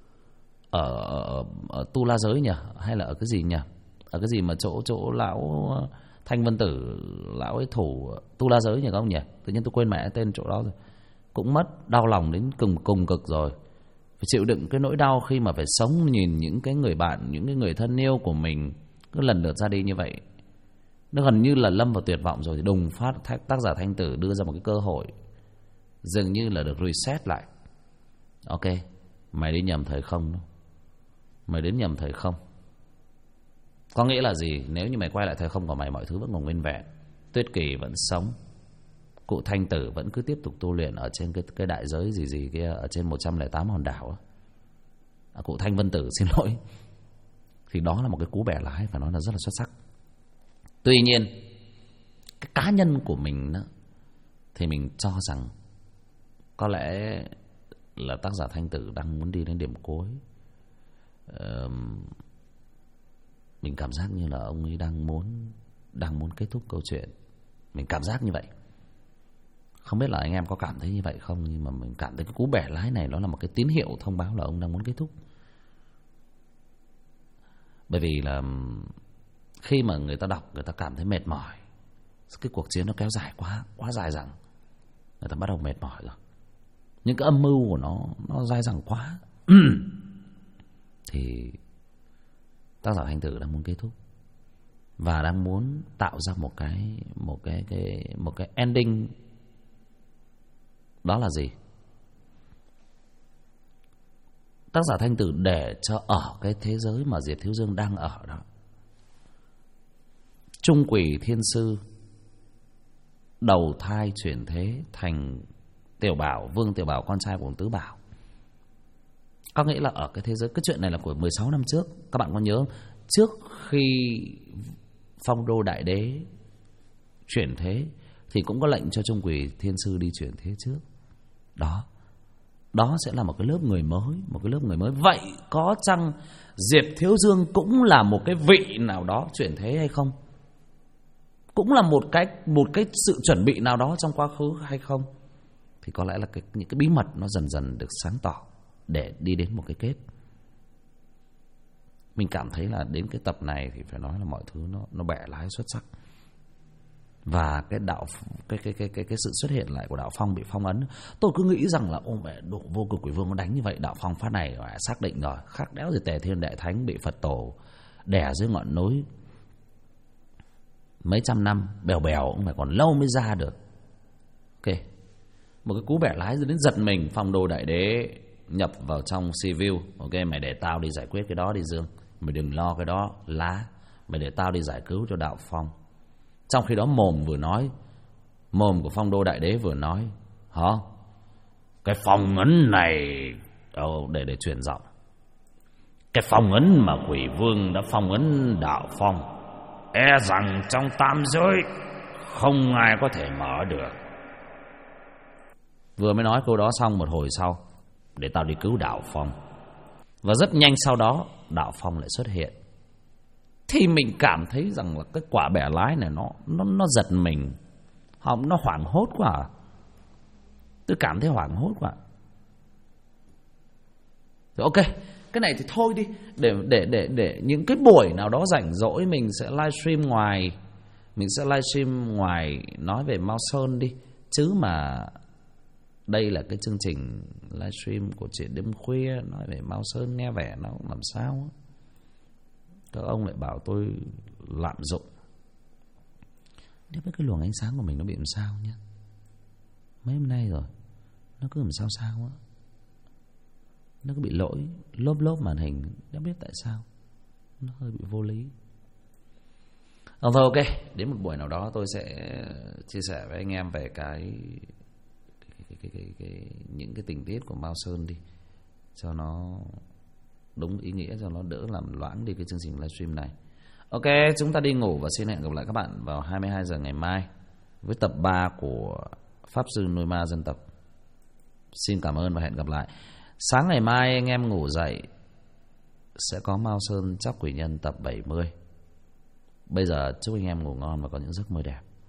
ở Tu La Giới nhỉ, hay là ở cái gì nhỉ, ở cái gì mà chỗ lão Thanh Vân Tử, lão ấy thủ Tu La Giới nhỉ không nhỉ, tự nhiên tôi quên mẹ tên chỗ đó rồi. Cũng mất, đau lòng đến cùng cực rồi. Phải chịu đựng cái nỗi đau khi mà phải sống nhìn những cái người bạn, những cái người thân yêu của mình cứ lần lượt ra đi như vậy. Nó gần như là lâm vào tuyệt vọng rồi thì đùng phát tác giả Thanh Tử đưa ra một cái cơ hội, dường như là được reset lại. Ok, mày đi nhầm thời không đó. Mày đến nhầm thời không. Có nghĩa là gì? Nếu như mày quay lại thời không của mày, mọi thứ vẫn còn nguyên vẹn. Tuyết Kỳ vẫn sống, cụ Thanh Tử vẫn cứ tiếp tục tu luyện ở trên cái đại giới gì kia, ở trên 108 hòn đảo. Cụ Thanh Vân Tử, xin lỗi. Thì đó là một cái cú bẻ lái phải nói là rất là xuất sắc. Tuy nhiên cái cá nhân của mình đó, thì mình cho rằng có lẽ là tác giả Thanh Tử đang muốn đi đến điểm cuối. Mình cảm giác như là ông ấy đang muốn kết thúc câu chuyện. Mình cảm giác như vậy. Không biết là anh em có cảm thấy như vậy không, nhưng mà mình cảm thấy cái cú bẻ lái này nó là một cái tín hiệu thông báo là ông đang muốn kết thúc. Bởi vì là khi mà người ta đọc, người ta cảm thấy mệt mỏi, cái cuộc chiến nó kéo dài quá dài dẳng, người ta bắt đầu mệt mỏi rồi. Những cái âm mưu của nó dai dẳng quá. Thì tác giả Thanh Tử đang muốn kết thúc và đang muốn tạo ra một cái ending. Đó là gì? Tác giả Thanh Tử để cho ở cái thế giới mà Diệp Thiếu Dương đang ở đó, Trung Quỷ Thiên Sư đầu thai chuyển thế thành Tiểu Bảo, Vương Tiểu Bảo, con trai của Tứ Bảo. Có nghĩa là ở cái thế giới, cái chuyện này là của 16 năm trước. Các bạn có nhớ không? Trước khi Phong Đô Đại Đế chuyển thế thì cũng có lệnh cho Trung Quỷ Thiên Sư đi chuyển thế trước. Đó sẽ là một cái lớp người mới. Vậy có chăng Diệp Thiếu Dương cũng là một cái vị nào đó chuyển thế hay không? Cũng là một cái sự chuẩn bị nào đó trong quá khứ hay không? Thì có lẽ là những cái bí mật nó dần dần được sáng tỏ để đi đến một cái kết. Mình cảm thấy là đến cái tập này thì phải nói là mọi thứ nó bẻ lái xuất sắc. Và cái sự xuất hiện lại của Đạo Phong bị phong ấn, tôi cứ nghĩ rằng là ô mẹ độ vô cực quỷ vương nó đánh như vậy, Đạo Phong phát này rồi, xác định rồi, khác đéo gì Tề Thiên Đại Thánh bị Phật tổ đè dưới ngọn núi mấy trăm năm bèo cũng phải còn lâu mới ra được. Ok, một cái cú bẻ lái đến giật mình. Phong Đô Đại Đế nhập vào trong Sivu. Ok, mày để tao đi giải quyết cái đó đi Dương, mày đừng lo cái đó lá, mày để tao đi giải cứu cho Đạo Phong. Trong khi đó mồm của Phong Đô Đại Đế vừa nói: hả? Cái phong ấn này để truyền giọng. Cái phong ấn mà quỷ vương đã phong ấn Đạo Phong, e rằng trong tam giới không ai có thể mở được. Vừa mới nói câu đó xong, một hồi sau: để tao đi cứu Đạo Phong. Và rất nhanh sau đó Đạo Phong lại xuất hiện. Thì mình cảm thấy rằng là cái quả bẻ lái này nó giật mình, nó hoảng hốt quá. Tôi cảm thấy hoảng hốt quá. Rồi ok, cái này thì thôi đi, để những cái buổi nào đó rảnh rỗi mình sẽ livestream ngoài nói về Mao Sơn đi. Chứ mà đây là cái chương trình livestream của Chuyện Đêm Khuya, nói về Mao Sơn nghe vẻ nó làm sao. Các ông lại bảo tôi lạm dụng. Nếu biết cái luồng ánh sáng của mình nó bị làm sao nhé. Mấy hôm nay rồi nó cứ làm sao á, nó cứ bị lỗi lốp màn hình, không biết tại sao, nó hơi bị vô lý. Thôi ok, đến một buổi nào đó tôi sẽ chia sẻ với anh em về những cái tình tiết của Mao Sơn đi, cho nó đúng ý nghĩa, cho nó đỡ làm loãng đi cái chương trình livestream này. Ok, chúng ta đi ngủ và xin hẹn gặp lại các bạn vào 22 giờ ngày mai với tập 3 của Pháp Sư Nuôi Ma Dân Tộc. Xin cảm ơn và hẹn gặp lại. Sáng ngày mai anh em ngủ dậy sẽ có Mao Sơn Tróc Quỷ Nhân tập 70. Bây giờ chúc anh em ngủ ngon và có những giấc mơ đẹp.